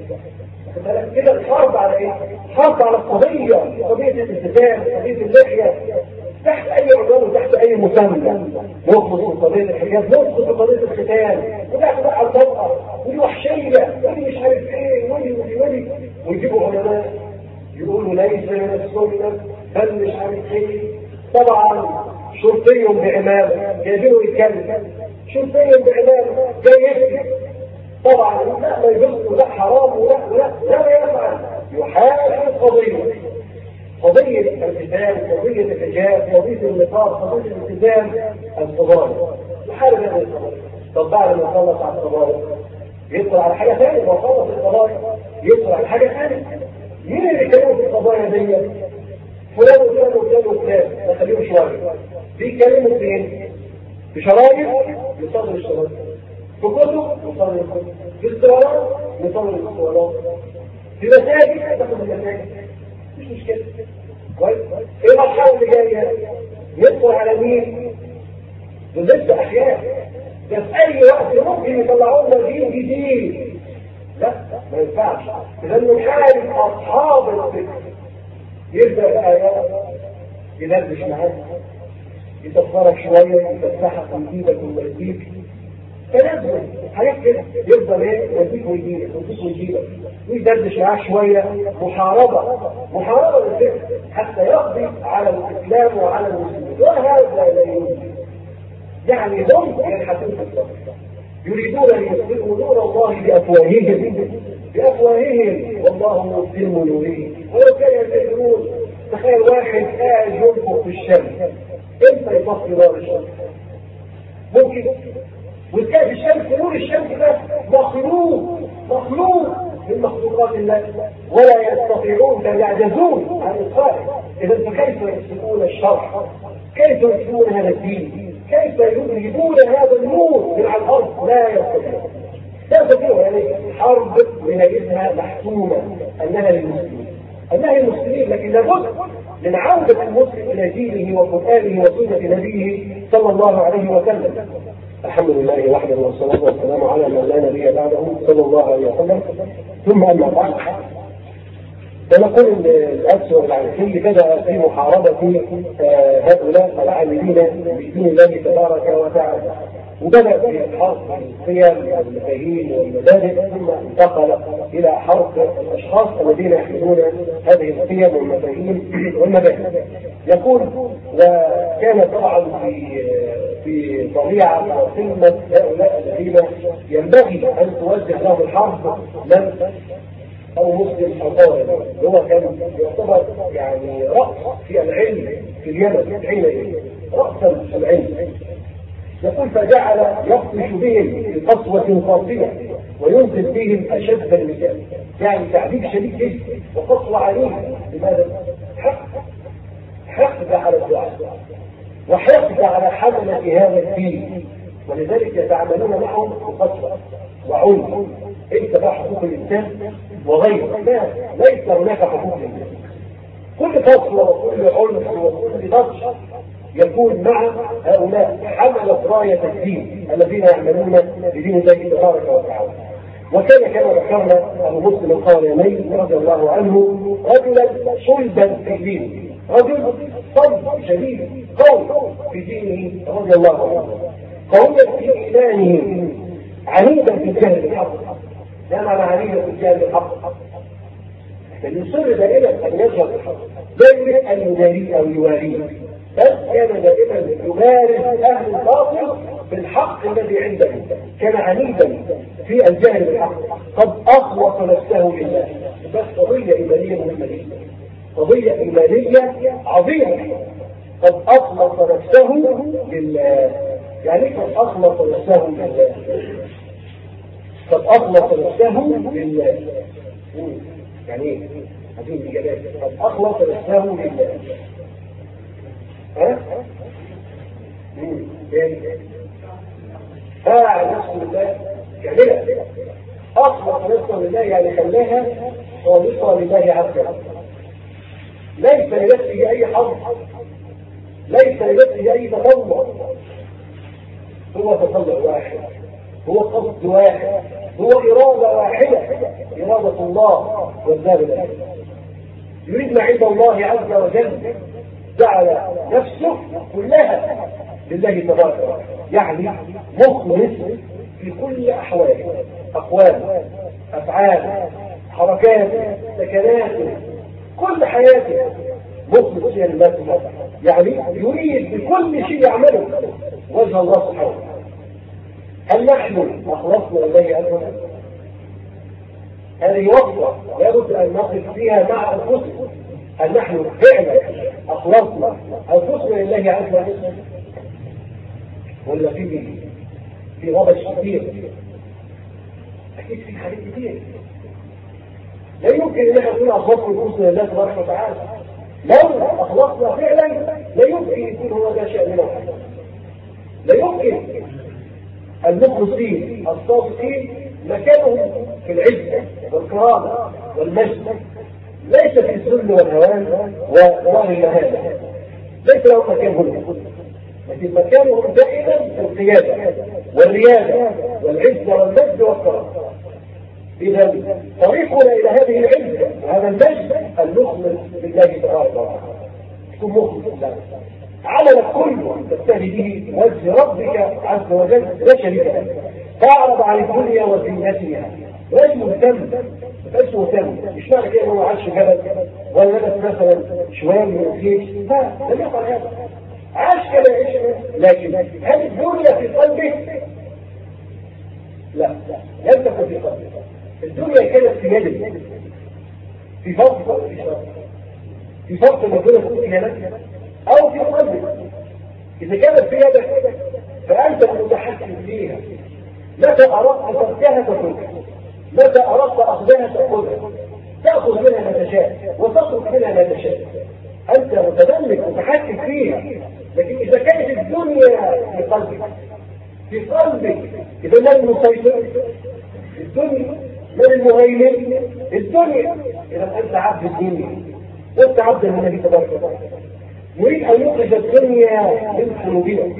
كده الحرب على ايه؟ حرب على القضيه، قضيه الالتزام، قضيه اللحيه، تحت اي عنوان وتحت اي مسمى. نخلص من قضيه الحجاب، نخلص من قضيه الختان، ونحن بقى الطبقه ودي وحشيه ودي مش عارف ايه ودي ودي ودي، ويجيبوا علماء يقولوا ليس من السنه بل مش عارف ايه. طبعا شرطي بعمامه جايبينه يتكلم، شرطي بعمامه جاي يكتب. طبعا لا ما يجوز، لا حرام، ولا لا لا يفعل، يحارب قضيه قضيه الالتزام، قضيه الحجاب، قضيه النقاب، قضيه الالتزام القضايا، يحارب هذه القضايا. طب بعد ما يخلص على القضايا يدخل على حاجه ثانيه، ما خلص القضايا يدخل على حاجه ثانيه. مين اللي كانوا في القضايا دي؟ فلان وفلان وفلان وفلان، نخليهم شويه. بيتكلموا فين؟ في شرايط يصدر الشرايط، في كتب يصدر الكتب، في اسطوانات يصدر الاسطوانات، في مساجد تاخد المساجد، مش مشكله. كويس؟ ايه المرحله اللي جايه؟ يدخل على مين؟ دول لسه احياء، ده في اي وقت ممكن يطلعوا لنا دين جديد. لا ما ينفعش، لانه نحارب اصحاب الفكر. يبدا الايات يدردش معاك، يتصرف شويه، يفتحك ويجيبك ويوديك، فلازم حاجات كده. يفضل ايه؟ يوديك ويجيبك يوديك ويجيبك، ويدردش معاك شويه. محاربه محاربه للفكر حتى يقضي على الاسلام وعلى المسلمين، وهذا لا يوجد. يعني هم ينحسون في الصف، يريدون ان يسلموا نور الله بافواههم بافواههم والله متم نوره ولو كان يكفرون. تخيل واحد قاعد ينفخ في الشمس، امتى يطفي نار الشمس؟ ممكن؟ وتلاقي الشمس، نور الشمس ده مخلوق مخلوق من مخلوقات الله، ولا يستطيعون بل يعجزون عن اطفائه. اذا فكيف يكسبون الشرع؟ كيف يكسبون هذا الدين؟ كيف يجيبون هذا النور من على الارض؟ لا يستطيعون. لا يستطيعون. يعني حرب نهايتها محسومه انها للمسلمين، انها للمسلمين، لكن لابد من عودة المسلم إلى دينه وقرآنه وسنة نبيه صلى الله عليه وسلم. الحمد لله وحده والصلاة والسلام على من لا نبي بعده صلى الله عليه وسلم. ثم أما بعد، فنقول إن الأسوأ العنسي بدأ في محاربة هؤلاء العاملين بدين الله تبارك وتعالى، وبدأ في حرب القيم والمفاهيم والمبادئ، ثم انتقل إلى حرب الأشخاص الذين يحملون هذه القيم والمفاهيم والمبادئ. يقول: وكان طبعا في في طبيعة وقمة هؤلاء الذين ينبغي أن توجه لهم الحرب من أو مسلم أو طالب، هو كان يعتبر يعني رأس في العلم في اليمن حينئذ، رأسا العلم. يقول: فجعل يخفش بهم بقسوة قاسية وينزل بهم أشد المثال، يعني تعذيب شديد جدا وقسوة عليهم. لماذا؟ حق حقد على الدعاء وحقد على حملة هذا الدين، ولذلك يتعاملون معهم بقسوة وعنف. انت بقى حقوق الإنسان وغيره، لا، ليس هناك حقوق الإنسان. كل قسوة وكل عنف وكل بطش يكون مع هؤلاء حملة راية الدين الذين يعملون بدين الله تبارك وتعالى. وكان كما ذكرنا أبو مسلم القارني رضي الله عنه رجلا صلبا في دينه، رجل صلب شديد قوي في دينه رضي الله عنه، قويا في إيمانه، عنيدا في الجهل بالحق. لا معنى عنيدا في الجهل بالحق، فيصر دائما أن يظهر الحق، لا يريد أن يداريه أو يواريه، بل كان دائما يبارز أهل الباطل بالحق الذي عنده. كان عنيدا في الجهل بالحق، قد أخلص نفسه لله. بس قضية إيمانية مهمة جدا، قضية إيمانية عظيمة. قد أخلص نفسه لله. يعني قد أخلص نفسه لله، قد أخلص نفسه لله. يعني ايه؟ عايزين الإجابات. قد أخلص نفسه لله. ها؟ امم يعني باع نفسه لله كاملة. أخلص نفسه لله يعني خلاها خالصة لله عز وجل، ليس لنفسه أي حظ، ليس لنفسه أي تطلع، هو تطلع واحد هو قصد واحد، هو إرادة واحدة، إرادة الله والدار الآخرة. يريد ما عند الله عز وجل، جعل نفسه كلها لله تبارك وتعالى، يعني مخلص في كل أحواله، أقواله، أفعاله، حركاته، سكناته، كل حياته مخلص فيها لله سبحانه وتعالى، يعني يريد بكل شيء يعمله وجه الله سبحانه وتعالى. هل نحن أخلصنا إليه عز وجل؟ هذه وصفة لابد أن نقف فيها مع أنفسنا. هل نحن فعلا أخلصنا أنفسنا لله عز وجل؟ ولا في في غبش كثير؟ أكيد في حاجات كثير. لا يمكن أن احنا نكون أخلصنا أنفسنا لله تبارك وتعالى. لو أخلصنا فعلا لا يمكن يكون هو ده شأننا. لا يمكن المخلصين الصادقين مكانهم في العزة والكرامة والمجد، ليس في الذل والهوان وظاهر المهانة، ليس لهم مكان هنا، لكن مكانهم دائما في القيادة والريادة والعزة والمجد والكرامة. إذا طريقنا إلى هذه العزة وهذا المجد المخلص لله تبارك وتعالى، تكون مخلص لله، عملك كله تستهدي به وجه ربك عز وجل لا شريك له، فاعرض عن الدنيا وزينتها، غير مهتم، مش مهتم، مش معنى كده انه عاش في جبل ولا لبس مثلا شويه من الجيش، لا لم يفعل هذا، عاش كما يعيش. لكن هل الدنيا في قلبه؟ لا، لم تكن في قلبه. الدنيا كانت في يده، في فرق ولا في شرط؟ في فرق ما بين الدنيا أو في قلبك. إذا كانت في يدك فأنت المتحكم فيها، متى أردت تركها تتركها، متى أردت أخذها تأخذها، تأخذ منها ما تشاء وتترك منها ما تشاء، أنت متملك متحكم فيها. لكن إذا كانت الدنيا في قلبك في قلبك إذا من المسيطر؟ الدنيا. من المهيمن؟ الدنيا. إذا أنت عبد الدنيا وأنت عبد النبي تبارك وتعالى. يريد أن يخرج الدنيا من قلوبنا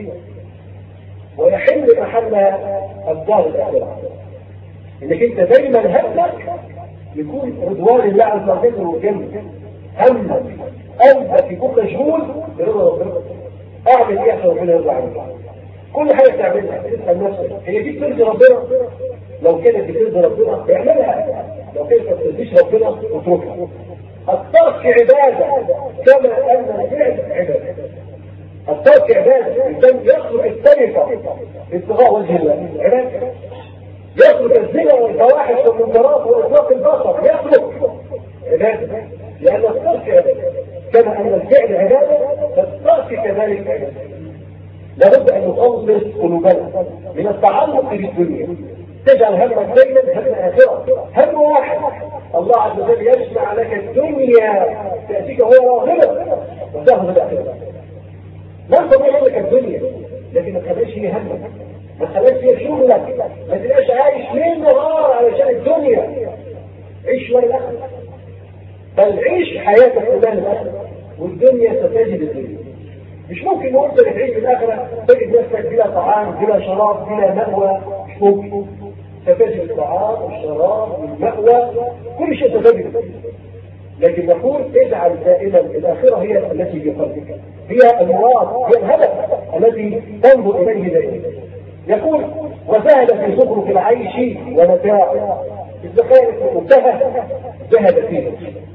ويحل محلها الدار الآخرة، إنك أنت دايما همك يكون رضوان الله عز وجل والجنة. همك قلبك يكون مشغول برضا ربنا. أعمل إيه عشان ربنا يرضى عنك؟ كل حاجة تعملها تسأل نفسك هي دي بترضي ربنا؟ لو كانت بترضي ربنا اعملها، لو كانت ما بترضيش ربنا اتركها. الترك عبادة كما أن الفعل عبادة. الترك عبادة، الإنسان يخلق السرقة ابتغاء وجه الله عبادة، يخلق الزنا والفواحش والمنكرات وإطلاق البصر يخلق عبادة، لأن الترك عبادة كما أن الفعل عبادة فالترك كذلك عبادة. لابد أن نخلص قلوبنا من التعلق بالدنيا، تجعل همك دائما هم آخرة، هم واحد. الله عز وجل يجمع لك الدنيا تأتيك وهو راغبة وتأخذ الآخرة. ما تضيع لك الدنيا، لكن ما تخليش هي همك، ما تخليش هي شغلك، ما تبقاش عايش ليل نهار علشان الدنيا. عيش للآخرة، بل عيش حياتك كلها للآخرة، والدنيا ستجد الدنيا. مش ممكن وانت تعيش في الآخرة تجد نفسك بلا طعام بلا شراب بلا مأوى، مش ممكن. ستجد الطعام والشراب والمأوى كل شيء ستجد، لكن نقول اجعل دائما الآخرة هي التي في قلبك، هي المراد، هي الهدف الذي تنظر إليه دائما. يقول وزهد في زخرف العيش ومتاعه، إذا كانت منتهى زهد فيه،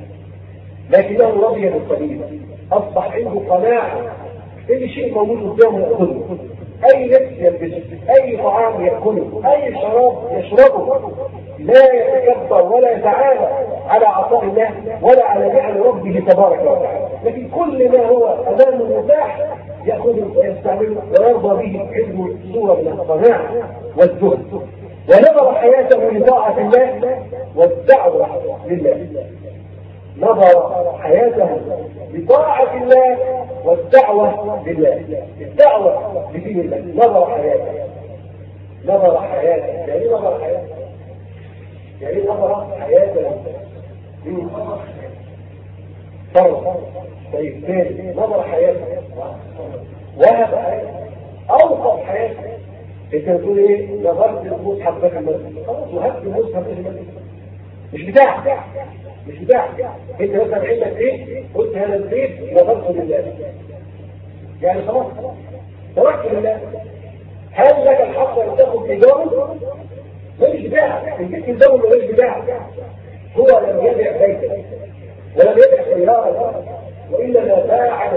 لكنه رضي بالقليل، أصبح عنده قناعة أي شيء موجود قدامه يأخذه، أي لبس يلبسه، أي طعام يأكله، أي شراب يشربه، لا يتكبر ولا يتعالى على عطاء الله ولا على نعم ربه تبارك وتعالى، لكن كل ما هو أمامه متاح يأخذه ويستعمله ويرضى به عنده صورة من القناعة والزهد. ونظر حياته لطاعة الله والدعوة لله، نظر حياته لطاعة الله والدعوة لله، الدعوة لدين الله. نظر حياته، نظر حياته يعني نظر حياته يعني نظر حياته من فرق. طيب ثاني نظر حياته وهب حياته، أوقف حياته، انت بتقول ايه؟ نظرت المصحف ده في المسجد، خلاص وهبت المصحف ده في المسجد، مش بتاعك مش بتاعك. انت مثلا عندك ايه؟ قلت هذا البيت نظرته لله، يعني خلاص تركت لله. هل لك الحق ان تاخذ ايجاره؟ ده مش بتاعك، البيت الزمن مش بتاعك. هو لم يبيع بيتا ولم يبيع سياره، وانما باع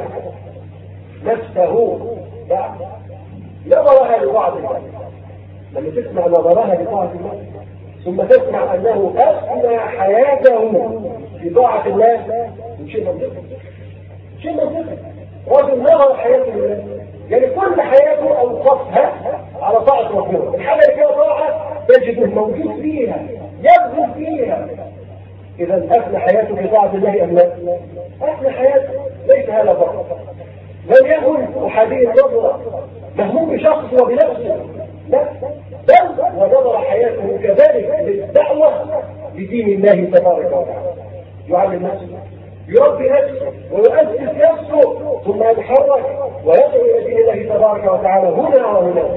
نفسه، باع نظرها لبعض الناس. لما تسمع نظرها لطاعة الله ثم تسمع أنه أثنى حياته في طاعة الله، شيء منطقي شيء منطقي. رجل نظر حياته لله، يعني كل حياته أوقفها على طاعة ربنا. الحاجة اللي فيها طاعة تجده موجود فيها، يبذل فيها. إذا أثنى حياته في طاعة الله أم لا؟ أثنى حياته، ليس هذا فقط. لم يكن أحادي النظرة مهموم بشخص وبنفسه، لا، بل ونظر حياته كذلك للدعوة لدين الله تبارك وتعالى. يعلم نفسه، يربي نفسه، ويؤسس نفسه، ثم يتحرك ويدعو الى دين الله تبارك وتعالى هنا وهنا.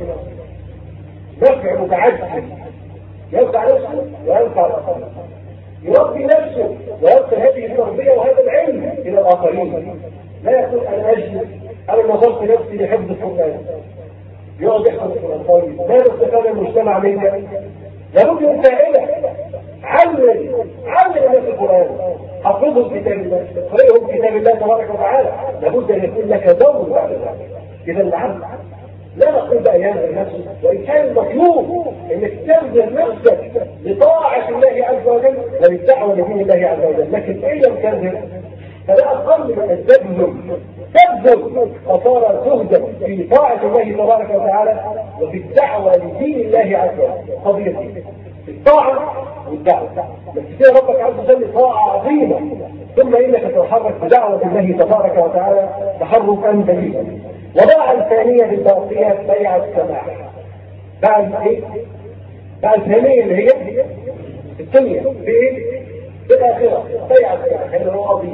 نفع متعدد، ينفع نفسه وينفع الاخرين. يربي نفسه ويرسل هذه التربيه وهذا العلم الى الاخرين. لا يقول انا اجلس انا نظرت نفسي لحفظ القران، يقعد يحفظ القران. طيب ماذا استفاد المجتمع منك؟ لابد من فائده. علم علم الناس القران، حفظهم كتاب الله، اقرئهم كتاب الله تبارك وتعالى. لابد ان يكون لك دور بعد ذلك. اذا العبد لا نقول بقى ينزل نفسه، وان كان المطلوب انك تنزل نفسك لطاعه الله عز وجل وللدعوه لدين الله عز وجل، لكن ان لم تنزل فلا اقل من ان تبذل تبذل خساره زهدا في طاعه الله تبارك وتعالى وفي الدعوه لدين الله عز وجل. قضيه الطاعه والدعوه، بس فيها ربك عز وجل طاعه عظيمه، ثم انك تتحرك بدعوه الله تبارك وتعالى تحركا بليغا. وباع الثانيه بالباقيه بيع السماح. باع الايه؟ باع الثانيه اللي هي الدنيا بايه؟ بالاخره. بيع السماح اللي هو قضيه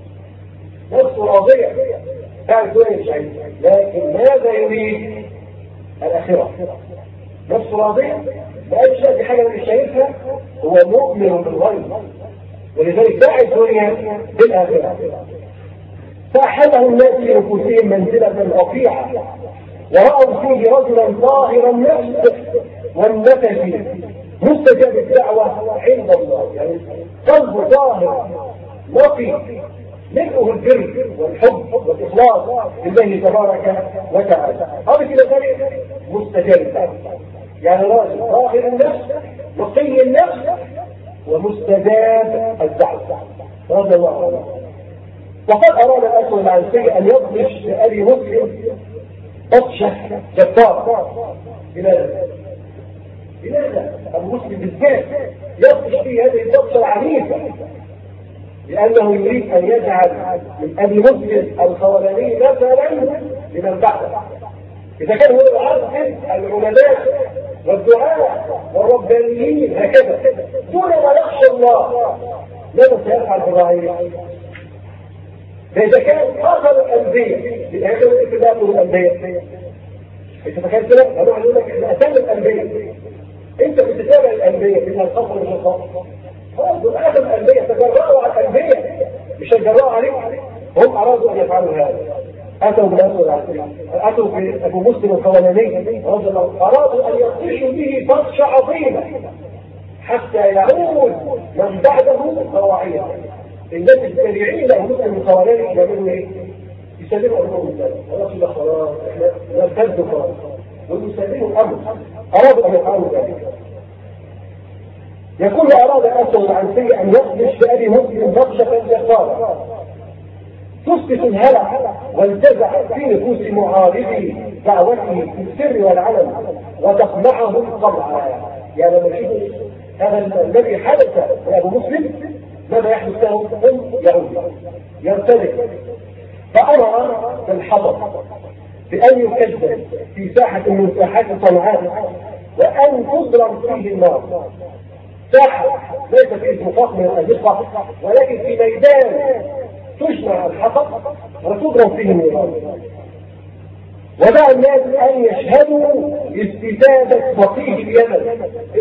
نفسه راضيه، باع الدنيا مش عايز، لكن ماذا يريد؟ الاخره. نفسه راضيه، ما قالش لا دي حاجه مش شايفها، هو مؤمن بالغيب، ولذلك باع الدنيا بالاخره. فاحله الناس لانفسهم منزله رفيعه، ورأوا فيه رجلا ظاهر النفس والنفس مستجاب الدعوه عند الله، يعني قلبه ظاهر نقي ملئه البر والحب والاخلاص لله تبارك وتعالى. هذا كده ذلك مستجاب الدعوه، يعني راجل ظاهر النفس نقي النفس ومستجاب الدعوه رضي الله عنه. وقد اراد الاسود العنسي ان يضرش لابي مسلم بطشه جباره. لماذا؟ لماذا؟ ابو مسلم بالذات يضرش فيه هذه البطشه العنيفه، لانه يريد ان يجعل من ابي مسلم الخولاني مثلا لمن بعده. اذا كان هو العالم العلماء والدعاء والربانيين هكذا دون ما يخشى الله، ماذا سيفعل بالرعيه؟ فإذا كان آخر الأنبياء لهذا الاتفاق الأنبياء، إذا كان كده هنقول يقول لك إحنا أتم الأنبياء، أنت بتتابع الأنبياء إنها الخطر مش الخطر. خلاص دول آخر الأنبياء تجرأوا على الأنبياء، مش هيجرأوا عليك. هم أرادوا أن يفعلوا هذا، أتوا بالأسود العنسي، أتوا بأبو مسلم الخولاني رضي الله، أرادوا أن يبطشوا به بطشة عظيمة حتى يعود من بعده رواعيه. الناس التابعين له مسلم الخوارج يعملوا ايه؟ يسلموا امرهم لله، خلاص يبقى خلاص احنا نرتد خلاص، ويسلموا الامر. ارادوا ان يفعلوا ذلك. يقول اراد الاسود العنسي ان يخدش بابي مسلم بطشه جباره تسكت الهلع والجزع في نفوس معارضي دعوته في السر والعلن وتقمعهم قمعا. يعني لما نشوف هذا الذي حدث لابو مسلم ماذا يحدث له؟ هم يعود يرتدك. فأمر بالحضر بأن يكذب في ساحة من ساحات صنعاء وأن تضرب فيه النار. ساحة ليس فيه نطاق من الأزقة، ولكن في ميدان تجمع الحطب وتضرب فيه النار. ودعا الناس ان يشهدوا استتابه فقيه اليمن.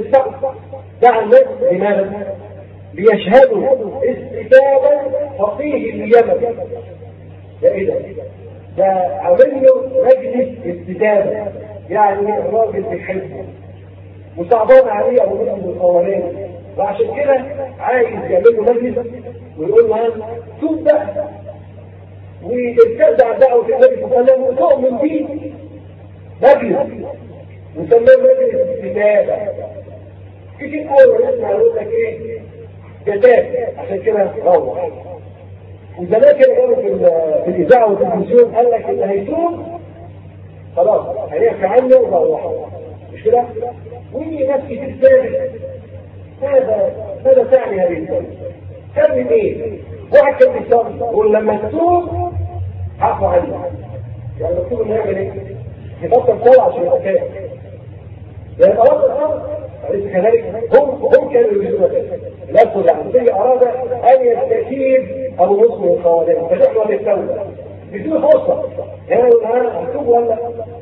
دعا الناس لماذا؟ ليشهدوا استتابه فقيه اليمن. ده ايه ده؟ ده عمل له مجلس استتابه، يعني الراجل بيحبه وصعبان عليه ابو مسلم القوانين، وعشان كده عايز يعمل له مجلس ويقول له توب بقى وابتدع دعوه النبي صلى الله عليه وسلم وتؤمن بيه. مجلس وسماه مجلس استتابه. كتير قوي نسمع يقول لك ايه؟ جزاء، عشان كده روح. وزمان كده قالوا في في الاذاعه والتلفزيون قال لك اللي هيتوب خلاص هيحكي عنه وروح، مش كده؟ ويجي ناس كتير ثابت. ماذا ماذا تعني هذه الكلمه؟ كلمه ايه؟ واحد كان بيصلي يقول لما تتوب عفوا عني. يعني المفروض انه يعمل ايه؟ يبطل صلاه عشان يبقى كافر. يعني خلاص الامر أليس كذلك؟ هم هم كانوا يريدون ذلك. الأسود العنسي أراد أن يستكيد أبو مسلم القوانين فنحن بالتوبة بدون فرصة. يعني أنا هتوب ولا؟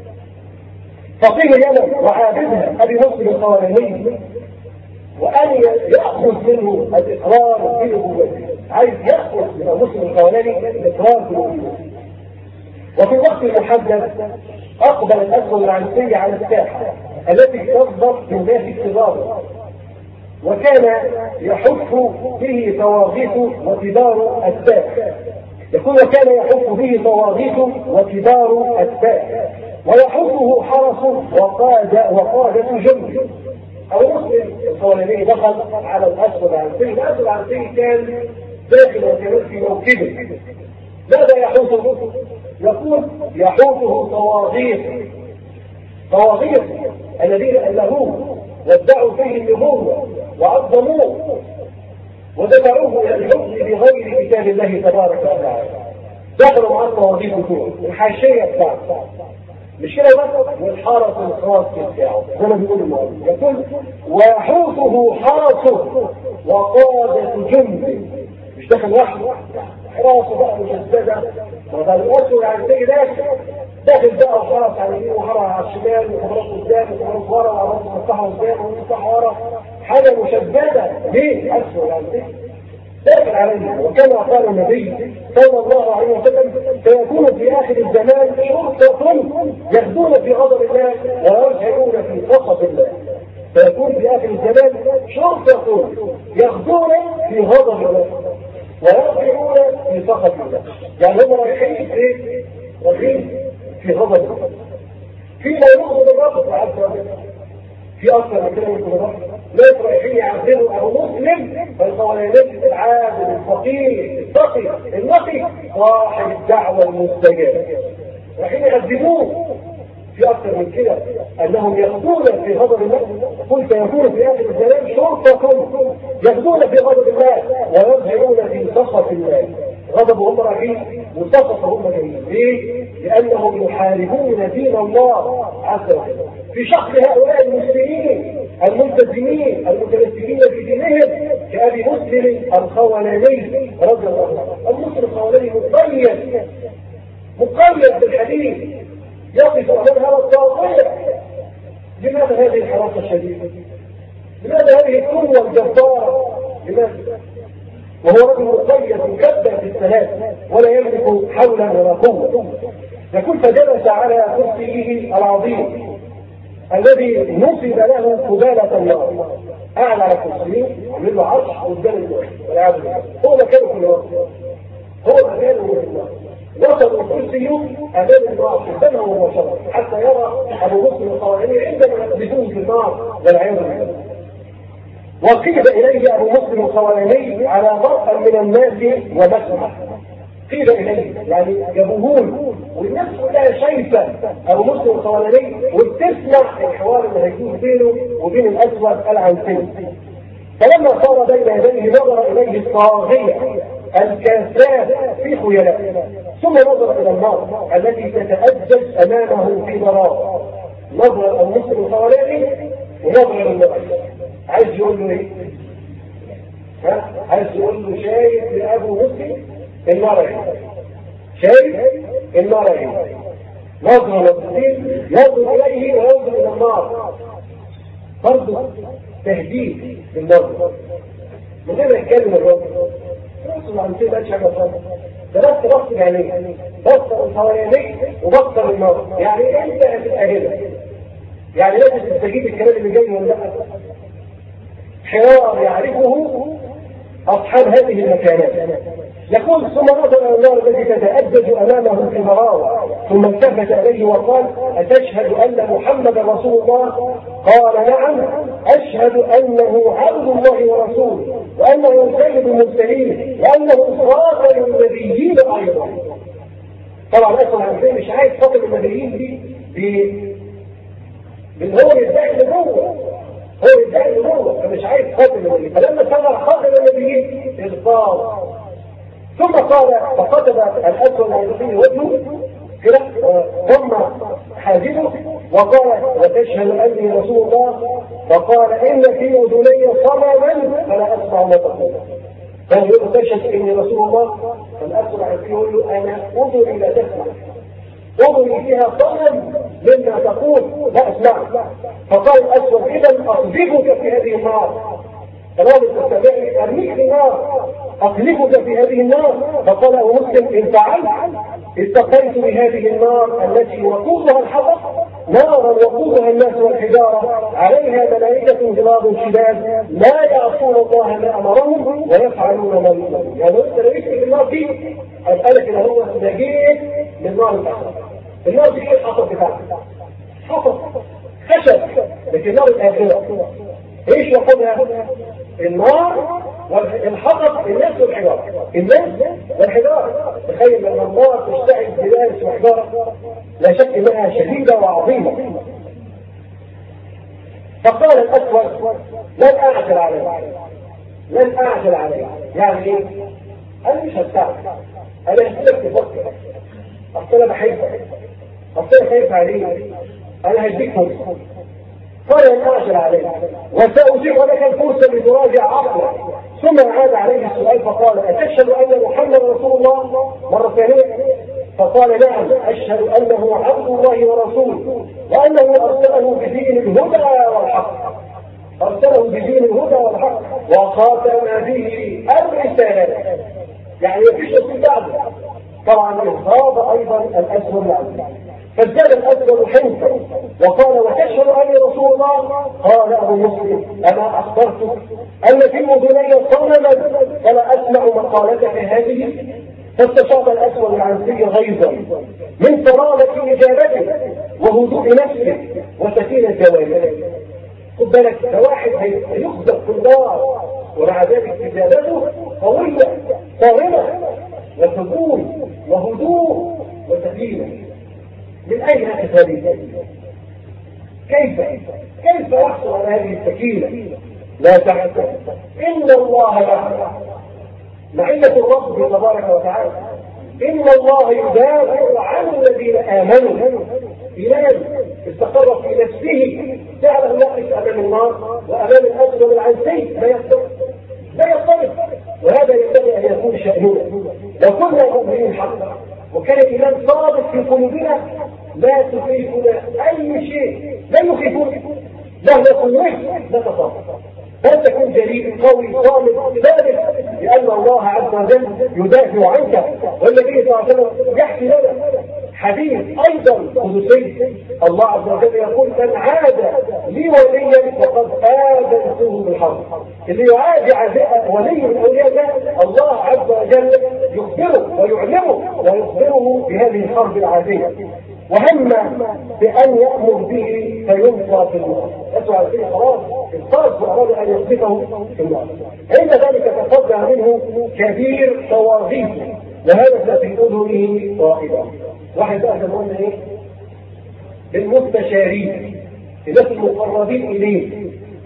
فقيه اليمن وعابدها أبي مسلم القوانين، وأن يأخذ منه الإقرار بالنبوة. عايز يأخذ من أبو مسلم القوانين الإقرار بالنبوة. وفي الوقت المحدد أقبل الأسود العنسي على الساحة التي تصدر من ذات الكبار، وكان يحف به طواغيت وكبار الساح. يقول وكان يحف به طواغيت وكبار الساح ويحفه حرس وقادة وقادة جند. أبو مسلم القوانين دخل على الأسود العنسي. الأسود العنسي كان داخل وكان في موكبه. ماذا يحوطه؟ يقول يحوطه طواغيت طواغيت الذين ألهوه وادعوا فيه النبوة وعظموه ودفعوه إلى الحكم بغير كتاب الله تبارك وتعالى. دخلوا مع الطواغيت بتوعه الحاشية بتاعته، مش كده بس، والحرس الخاص بتاعه زي ما بيقول المؤلف. يقول ويحوطه حرس وقادة جند، مش داخل وحده، حراسه بقى مجددة. وقال الأسود عن السيد داخل داخل بقى وحرس على اليمين وحرس على الشمال وحرس قدام وحرس ورا وحرس مصلحة قدام ومصلحة ورا، حاجة مشددة. ليه؟ أسود عن السيد داخل عليه. وكما قال النبي صلى الله عليه وسلم سيكون في آخر الزمان شرطة يغدون في غضب الله ويرجعون في سخط الله. سيكون في آخر الزمان شرطة يغدون في غضب الله ويرجعون في سخط الله. يعني هم رايحين في ايه؟ رايحين في غضب الله. في ما يغضب الرب عز وجل. في اصلا من كده يغضب الرب. ناس رايحين يعذبوا ابو مسلم فالقوانين العادل الفقير التقي النقي صاحب الدعوه المستجابه. رايحين يعذبوه. في اكثر من كده انهم يغدون في غضب الله. قلت يكون في اخر الزمان شرطه يغدون في غضب الله ويرجعون في سخط الله. غضبهم رايحين وسخطهم جايين. ليه؟ لانهم يحاربون دين الله عز وجل. في شق هؤلاء المسلمين الملتزمين المتمسكين بدينهم كأبي مسلم الخولاني رضي الله عنه. المسلم الخولاني مقيد مقيد بالحديث يقف امام هذا الطاغية. لماذا هذه الحراسة الشديدة؟ لماذا هذه القوة الجبارة؟ لماذا؟ وهو رجل مقيد مكبر بالثلاث ولا يملك حولا ولا قوة. يقول فجلس على كرسيه العظيم الذي نصب له قبالة النار. أعلى على كرسيه عمل له عرش قدام النار والعياذ بالله. هو مكانه في النار. هو مكانه في النار. وصل الكرسي أمام النار قدامه مباشرة حتى يرى أبو مسلم القوانين عندما يقذفوه في النار والعياذ بالله. وقيل إليه أبو مسلم القواني على مرأى من الناس ومسمع. قيل إليه يعني جابوهون والناس كلها شايفة أبو مسلم القواني وبتسمع الحوار اللي هيكون بينه وبين الأسود العنسي. فلما صار بين يديه نظر إليه الطاغية الكاسات في خيلاء، ثم نظر إلى النار التي تتأجج أمامه في ضرار. نظر المسلم القواني ونظر إلى النار. عايز يقول له ايه؟ ها؟ عايز يقول له شايف لأبو مسلم النار ايه؟ شايف النار ايه؟ نظرة نظرتين ينظر إليه وينظر إلى النار، برضه تهديد بالنظر من غير ما يتكلم الرجل. الرسول عن كده قالش حاجة خالص، ده بس بص يعني بص الحواليني وبص النار. يعني انت هتبقى هنا، يعني لازم تستجيب الكلام اللي جاي ولا لا. حوار يعرفه اصحاب هذه المكانات. يقول ثم نظر الى النار التي تتأجج امامه في ضراوة، ثم التفت اليه وقال اتشهد ان محمدا رسول الله؟ قال نعم اشهد انه عبد الله ورسوله وانه سيد المرسلين وانه خاتم النبيين ايضا. طبعا اصلا الانسان مش عايز خاتم النبيين دي ب هو يدعي النبوة، هو يدعي النبوة فمش عايز خاتم النبيين. فلما سمع خاتم النبيين اغتاظ، ثم قال فقتل الاسود العنزي وجهه كده ثم حاجبه وقال وتشهد اني رسول الله؟ فقال ان في اذني صمما فلا اسمع ما تقول. فهو يقول تشهد اني رسول الله؟ فالاسود العنزي يقول له انا اذني لا تسمع، اذني فيها صمم مما تقول لا اسمع. فقال الاسود اذا اقذفك في هذه النار، تمام تستمعني ارميك في النار، اقذفك في هذه النار. فقال ابو مسلم ان فعلت اتقيت بهذه النار التي وقودها الحطب نارا وقودها الناس والحجاره عليها ملائكه غلاظ شداد لا يعصون الله ما امرهم ويفعلون ما يؤمرون. يعني انت لو جيت في النار دي اسالك ان هو نجيت من نار الاخره. النار دي ايه الحطب بتاعها؟ حطب خشب، لكن نار الاخره ايش وقودها؟ النار والحطب الناس والحجاره، الناس والحجاره. تخيل لما النار تشتعل بناس وحجاره لا شك انها شديده وعظيمه. فقال الاسود لن اعجل عليه، لن اعجل عليه. يعني ايه؟ انا مش هستعجل، انا هسيبك تفكر، اصل انا بحبك، اصل انا خايف عليك، انا هديك فرصه. قال لن اعجل عليه وسأتيح لك الفرصه لتراجع عقلك. ثم عاد عليه السؤال فقال اتشهد ان محمد رسول الله؟ مره ثانيه فقال نعم اشهد انه عبد الله ورسوله وانه ارسله بدين الهدى والحق، ارسله بدين الهدى والحق وخاتم به الرسالة. يعني مفيش رسول بعده. طبعا هذا ايضا الاسود العزيز. فازداد الاسود حنفا وقال وتشهد اني رسول الله؟ قال ابو مسلم انا اخبرتك ان في اذني صنما فلا اسمع مقالتك هذه؟ فاستشاط الاسود العنزي غيظا من صرامه اجابته وهدوء نفسه وسكينه جوارحه. خد بالك ده واحد هيخزق في النار ومع ذلك اجابته قويه صارمه وسكون وهدوء وسكينه. من أين أتت هذه؟ كيف كيف يحصل على هذه السكينة؟ لا تعتقد إن الله يعلم معية الرب تبارك وتعالى. إن الله يدافع عن الذين آمنوا. إيمان استقر في نفسه تعلم يقف أمام النار وأمام الأسود العنزي لا يختلف لا يختلف. وهذا ينبغي أن يكون شأننا لو كنا مؤمنين حقا وكان الإيمان صادق في قلوبنا لا تخيفنا أي شيء، لا يخيفنا مهما كنا نتصرف. بل تكون جليل قوي صامت ثابت لأن الله عز وجل يدافع عنك. والنبي صلى الله عليه وسلم يحكي لنا حديث أيضا قدسي الله عز وجل يقول من عاد لي وليا فقد آذنته بالحرب. اللي يعادي عزاء ولي من أولياء الله عز وجل يخبره ويعلمه ويخبره بهذه الحرب العادية. وهم بأن يأمر به فينصى في النار. أسوأ فيه خلاص الفرد وأراد أن يصدقه في النار. عند ذلك تصدى منه كبير طواغيت وهذا في أذنه طائبة. واحد بقى زمان ايه؟ بالمستشارين الناس المقربين إليه.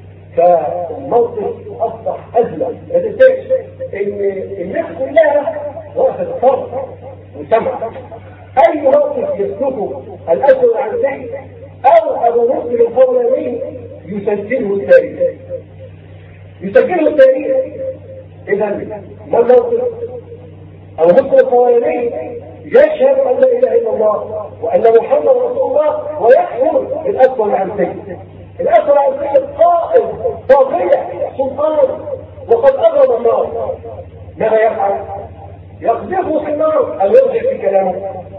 فالموقف أصبح أزمة. ما تنساش إن الناس كلها وقفت فرق وسمع. أي موقف يسلكه الأسود العنزي أو أبو مسلم الفضلاني يسجله التاريخ. يسجله التاريخ. إذا ما الموقف؟ أبو مسلم الفضلاني يشهد ان لا اله الا الله وان محمد رسول الله ويكفر بالاسود عن سيد. الاسود عن سيد قائد طاغية سلطان وقد اغرب النار، ماذا يفعل؟ يقذفه في النار او يرجع في كلامه.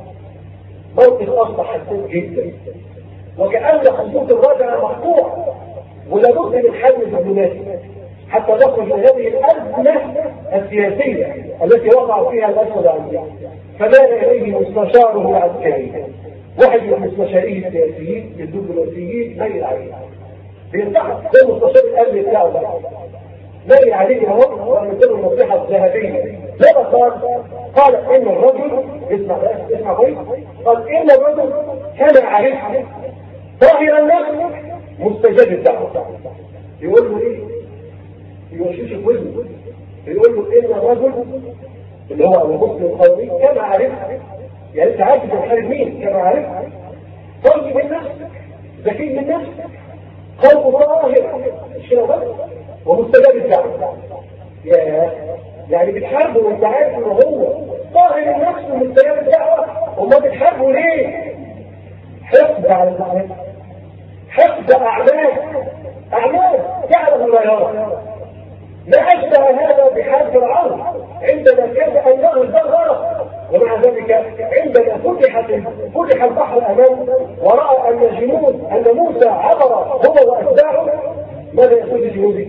موقف اصبح حساس جدا وكأن خطوط الرجعة مقطوع ولابد من حل دبلوماسي حتى نخرج من هذه الأزمة السياسية التي وقع فيها الأسود عن سيد. فمال إليه مستشاره العسكري، واحد من مستشاريه السياسيين الدبلوماسيين ميل عليه بينتحر زي مستشار الأمن بتاعه ده ميل عليه اهو ومثل النصيحة الذهبية. ماذا قال؟ قال إن الرجل اسمع اسمع كويس قال إن الرجل كان عارفا ظاهر النفس مستجاب الدعوة. يقول له إيه؟ يوشيش في وزنه يقول له إن الرجل اللي هو المسلم القومي كان عارفا، يعني أنت عارف تحارب مين؟ كان عارفا طيب من نفسك ذكي من نفسك قلبه ظاهر الشيء بس ومستجاب الدعوة. يا يعني بتحاربه وانت عارف ان هو ظاهر النفس ومستجاب الدعوة، وما بتحاربه ليه؟ حقد على الناس، حقد اعمال اعمال جعله لا يرى. ما اشبه هذا بحال فرعون عندما كان ان يرى البغرة، ومع ذلك عندما فتحت فتح البحر امامه وراى ان جنود ان موسى عبر هو واتباعه، ماذا يقول لجنوده؟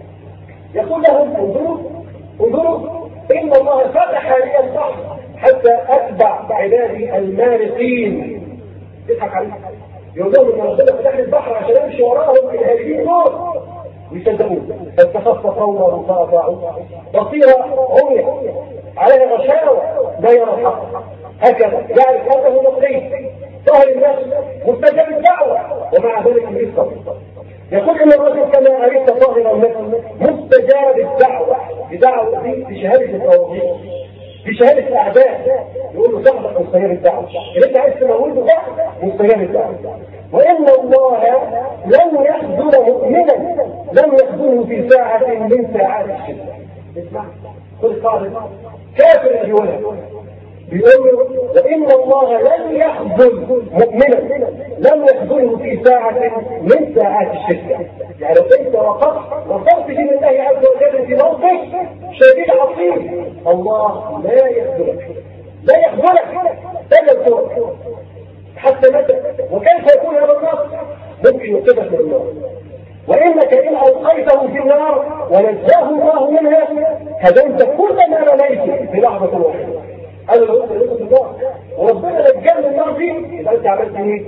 يقول لهم انظروا انظروا ان الله فتح لي البحر حتى اتبع عبادي المارقين. يضحك عليه يقول لهم ان ربنا فتح لي البحر عشان امشي وراهم الهالكين دول ويصدقون. فاستخف قومه فاطاعوا بصيره عمية عليها غشاوه لا يرى الحق. هكذا يعرف انه نقي ظاهر الناس مستجاب الدعوه ومع ذلك يسقط. يقول ان الرجل كما عرفت ظاهر النفس مستجاب الدعوه بدعوه بشهاده التوحيد بشهاده الاعداء. يقول له صاحبك مستجاب الدعوه اللي انت عايز تموته ده مستجاب الدعوه. وان الله لن يخذل مؤمنا لم يخذله في ساعه من ساعات الشده. اسمع كل قاعده كافر يا ولد بيقول له وان الله لن يخذل مؤمنا لم يخذله في ساعه من ساعات الشده. يعني لو انت وقفت وصلت من الله عز وجل في موقف شديد عظيم الله لا يخذلك لا يخذلك لا يخذلك حتى متى. وكيف يكون هذا النصر؟ ممكن ينقذك من النار، وانك ان القيته في النار ونجاه الله منها هدمت كل ما رميت في لحظه واحده. انا لو قلت لكم في النار وربنا نجاه من النار دي يبقى انت عملت ايه؟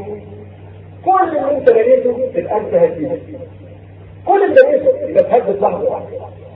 كل اللي انت بنيته يبقى انت هديته، كل اللي بنيته يبقى تهدد لحظه واحده.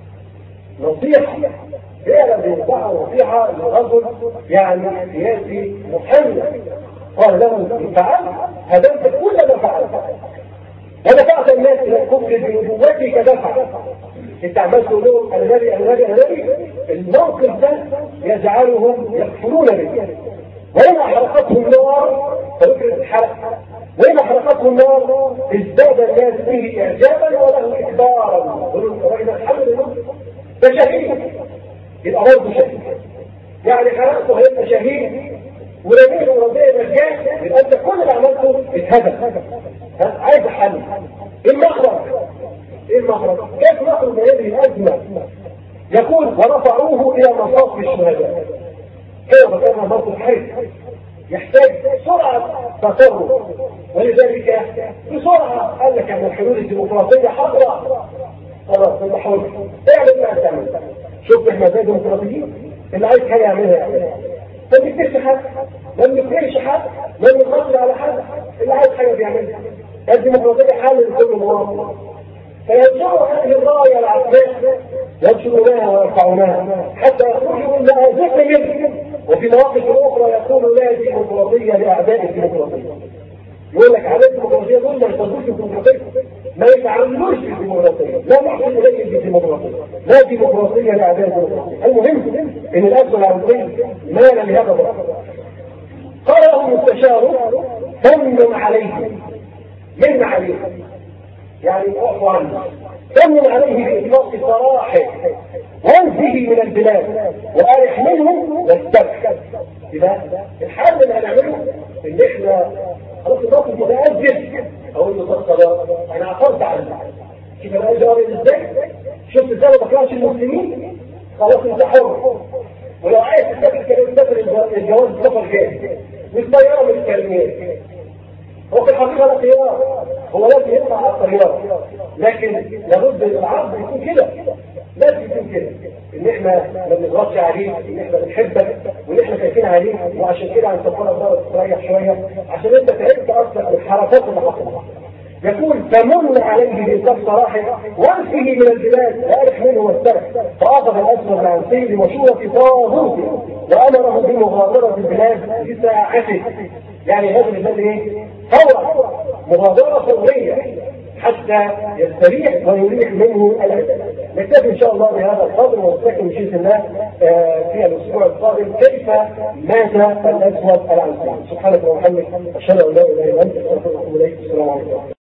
نصيحه فعلا بينصحها نصيحه للرجل يعني سياسي محنك قال له ان فعلت هدمت كل ما فعلت ودفعت الناس الى الكفر بنبوتك دفعا. انت عمال تقول لهم انا نبي انا نبي انا نبي. الموقف ده يجعلهم يكفرون به. وإن أحرقتهم النار فذكر الحرق وإن أحرقتهم النار ازداد الناس به إعجابا وله إكبارا. وإن الحمد لله ده شهيد يبقى برضه شهيد، يعني حرقته هيبقى شهيد ورميه ورميه مجان يبقى أنت كل اللي عملته اتهدم. عايز حل. إيه المخرج؟ إيه المخرج؟ كيف نخرج من هذه الأزمة؟ يقول ورفعوه إلى مصاف الشهداء. كيف كان موقف حرج يحتاج سرعة تصرف، ولذلك بسرعة قال لك أن الحلول الديمقراطية حضرة خلاص انت حر اعمل ما تعمل. شوف احنا زي الديمقراطيين اللي عايز حاجة يعملها يعملها ما بيكتبش حد ما بيكتبش حد ما بيقصر على حد اللي عايز حاجة بيعملها. الديمقراطية حل لكل مواطن فينشروا هذه الراية العسكرية ينشرونها ويرفعونها حتى يخرجوا من مآزقهم. وفي مواقف أخرى يقول لا ديمقراطية لأعداء الديمقراطية. يقول لك أعداء الديمقراطية دول ما يصدقوش الديمقراطية ما يتعاملوش بالديمقراطية لا نحن إليه بالديمقراطية لا ديمقراطية لأعداء الديمقراطية. المهم إن الأسوأ العربية مال لهذا الرأي. قال له المستشار ثمن عليه من عليه يعني اعفو عنه، ثمن عليه بإطلاق سراحه وانزه من البلاد وارح منه واستبح. يبقى الحل اللي هنعمله ان احنا خلاص الناس متأجل اقول له صدق انا عقلت عنه. شوف انا اجي اقول ازاي؟ شفت ازاي ما بكرهش المسلمين؟ خلاص انت حر. ولو عايز تسافر كده تسافر الجواز سفر جاي والطياره مش كلمات. هو في الحقيقه لا خيار، هو لازم يطلع على الطياره، لكن لابد العرض يكون كده، لازم يكون كده ان احنا ما بنضغطش عليك، ان احنا بنحبك وان احنا خايفين عليك، وعشان كده هنسافرك بره تريح شويه عشان انت تعبت اصلا من الحركات اللي حصلت. يقول فمن عليه بإطلاق سراحه وانفه من البلاد وارح منه واسترح. فاخذ الاسود العنسي بمشورة طاغوته وامره بمغادرة البلاد بساعته. يعني هذا البلاد ايه؟ فورا، مغادرة فورية حتى يستريح ويريح منه الاذى. نكتفي ان شاء الله بهذا القدر ونستكمل باذن الله في الاسبوع القادم كيف مات الاسود العنسي. سبحانك اللهم وبحمدك اشهد ان لا اله الا انت استغفرك واتوب اليك. السلام عليكم.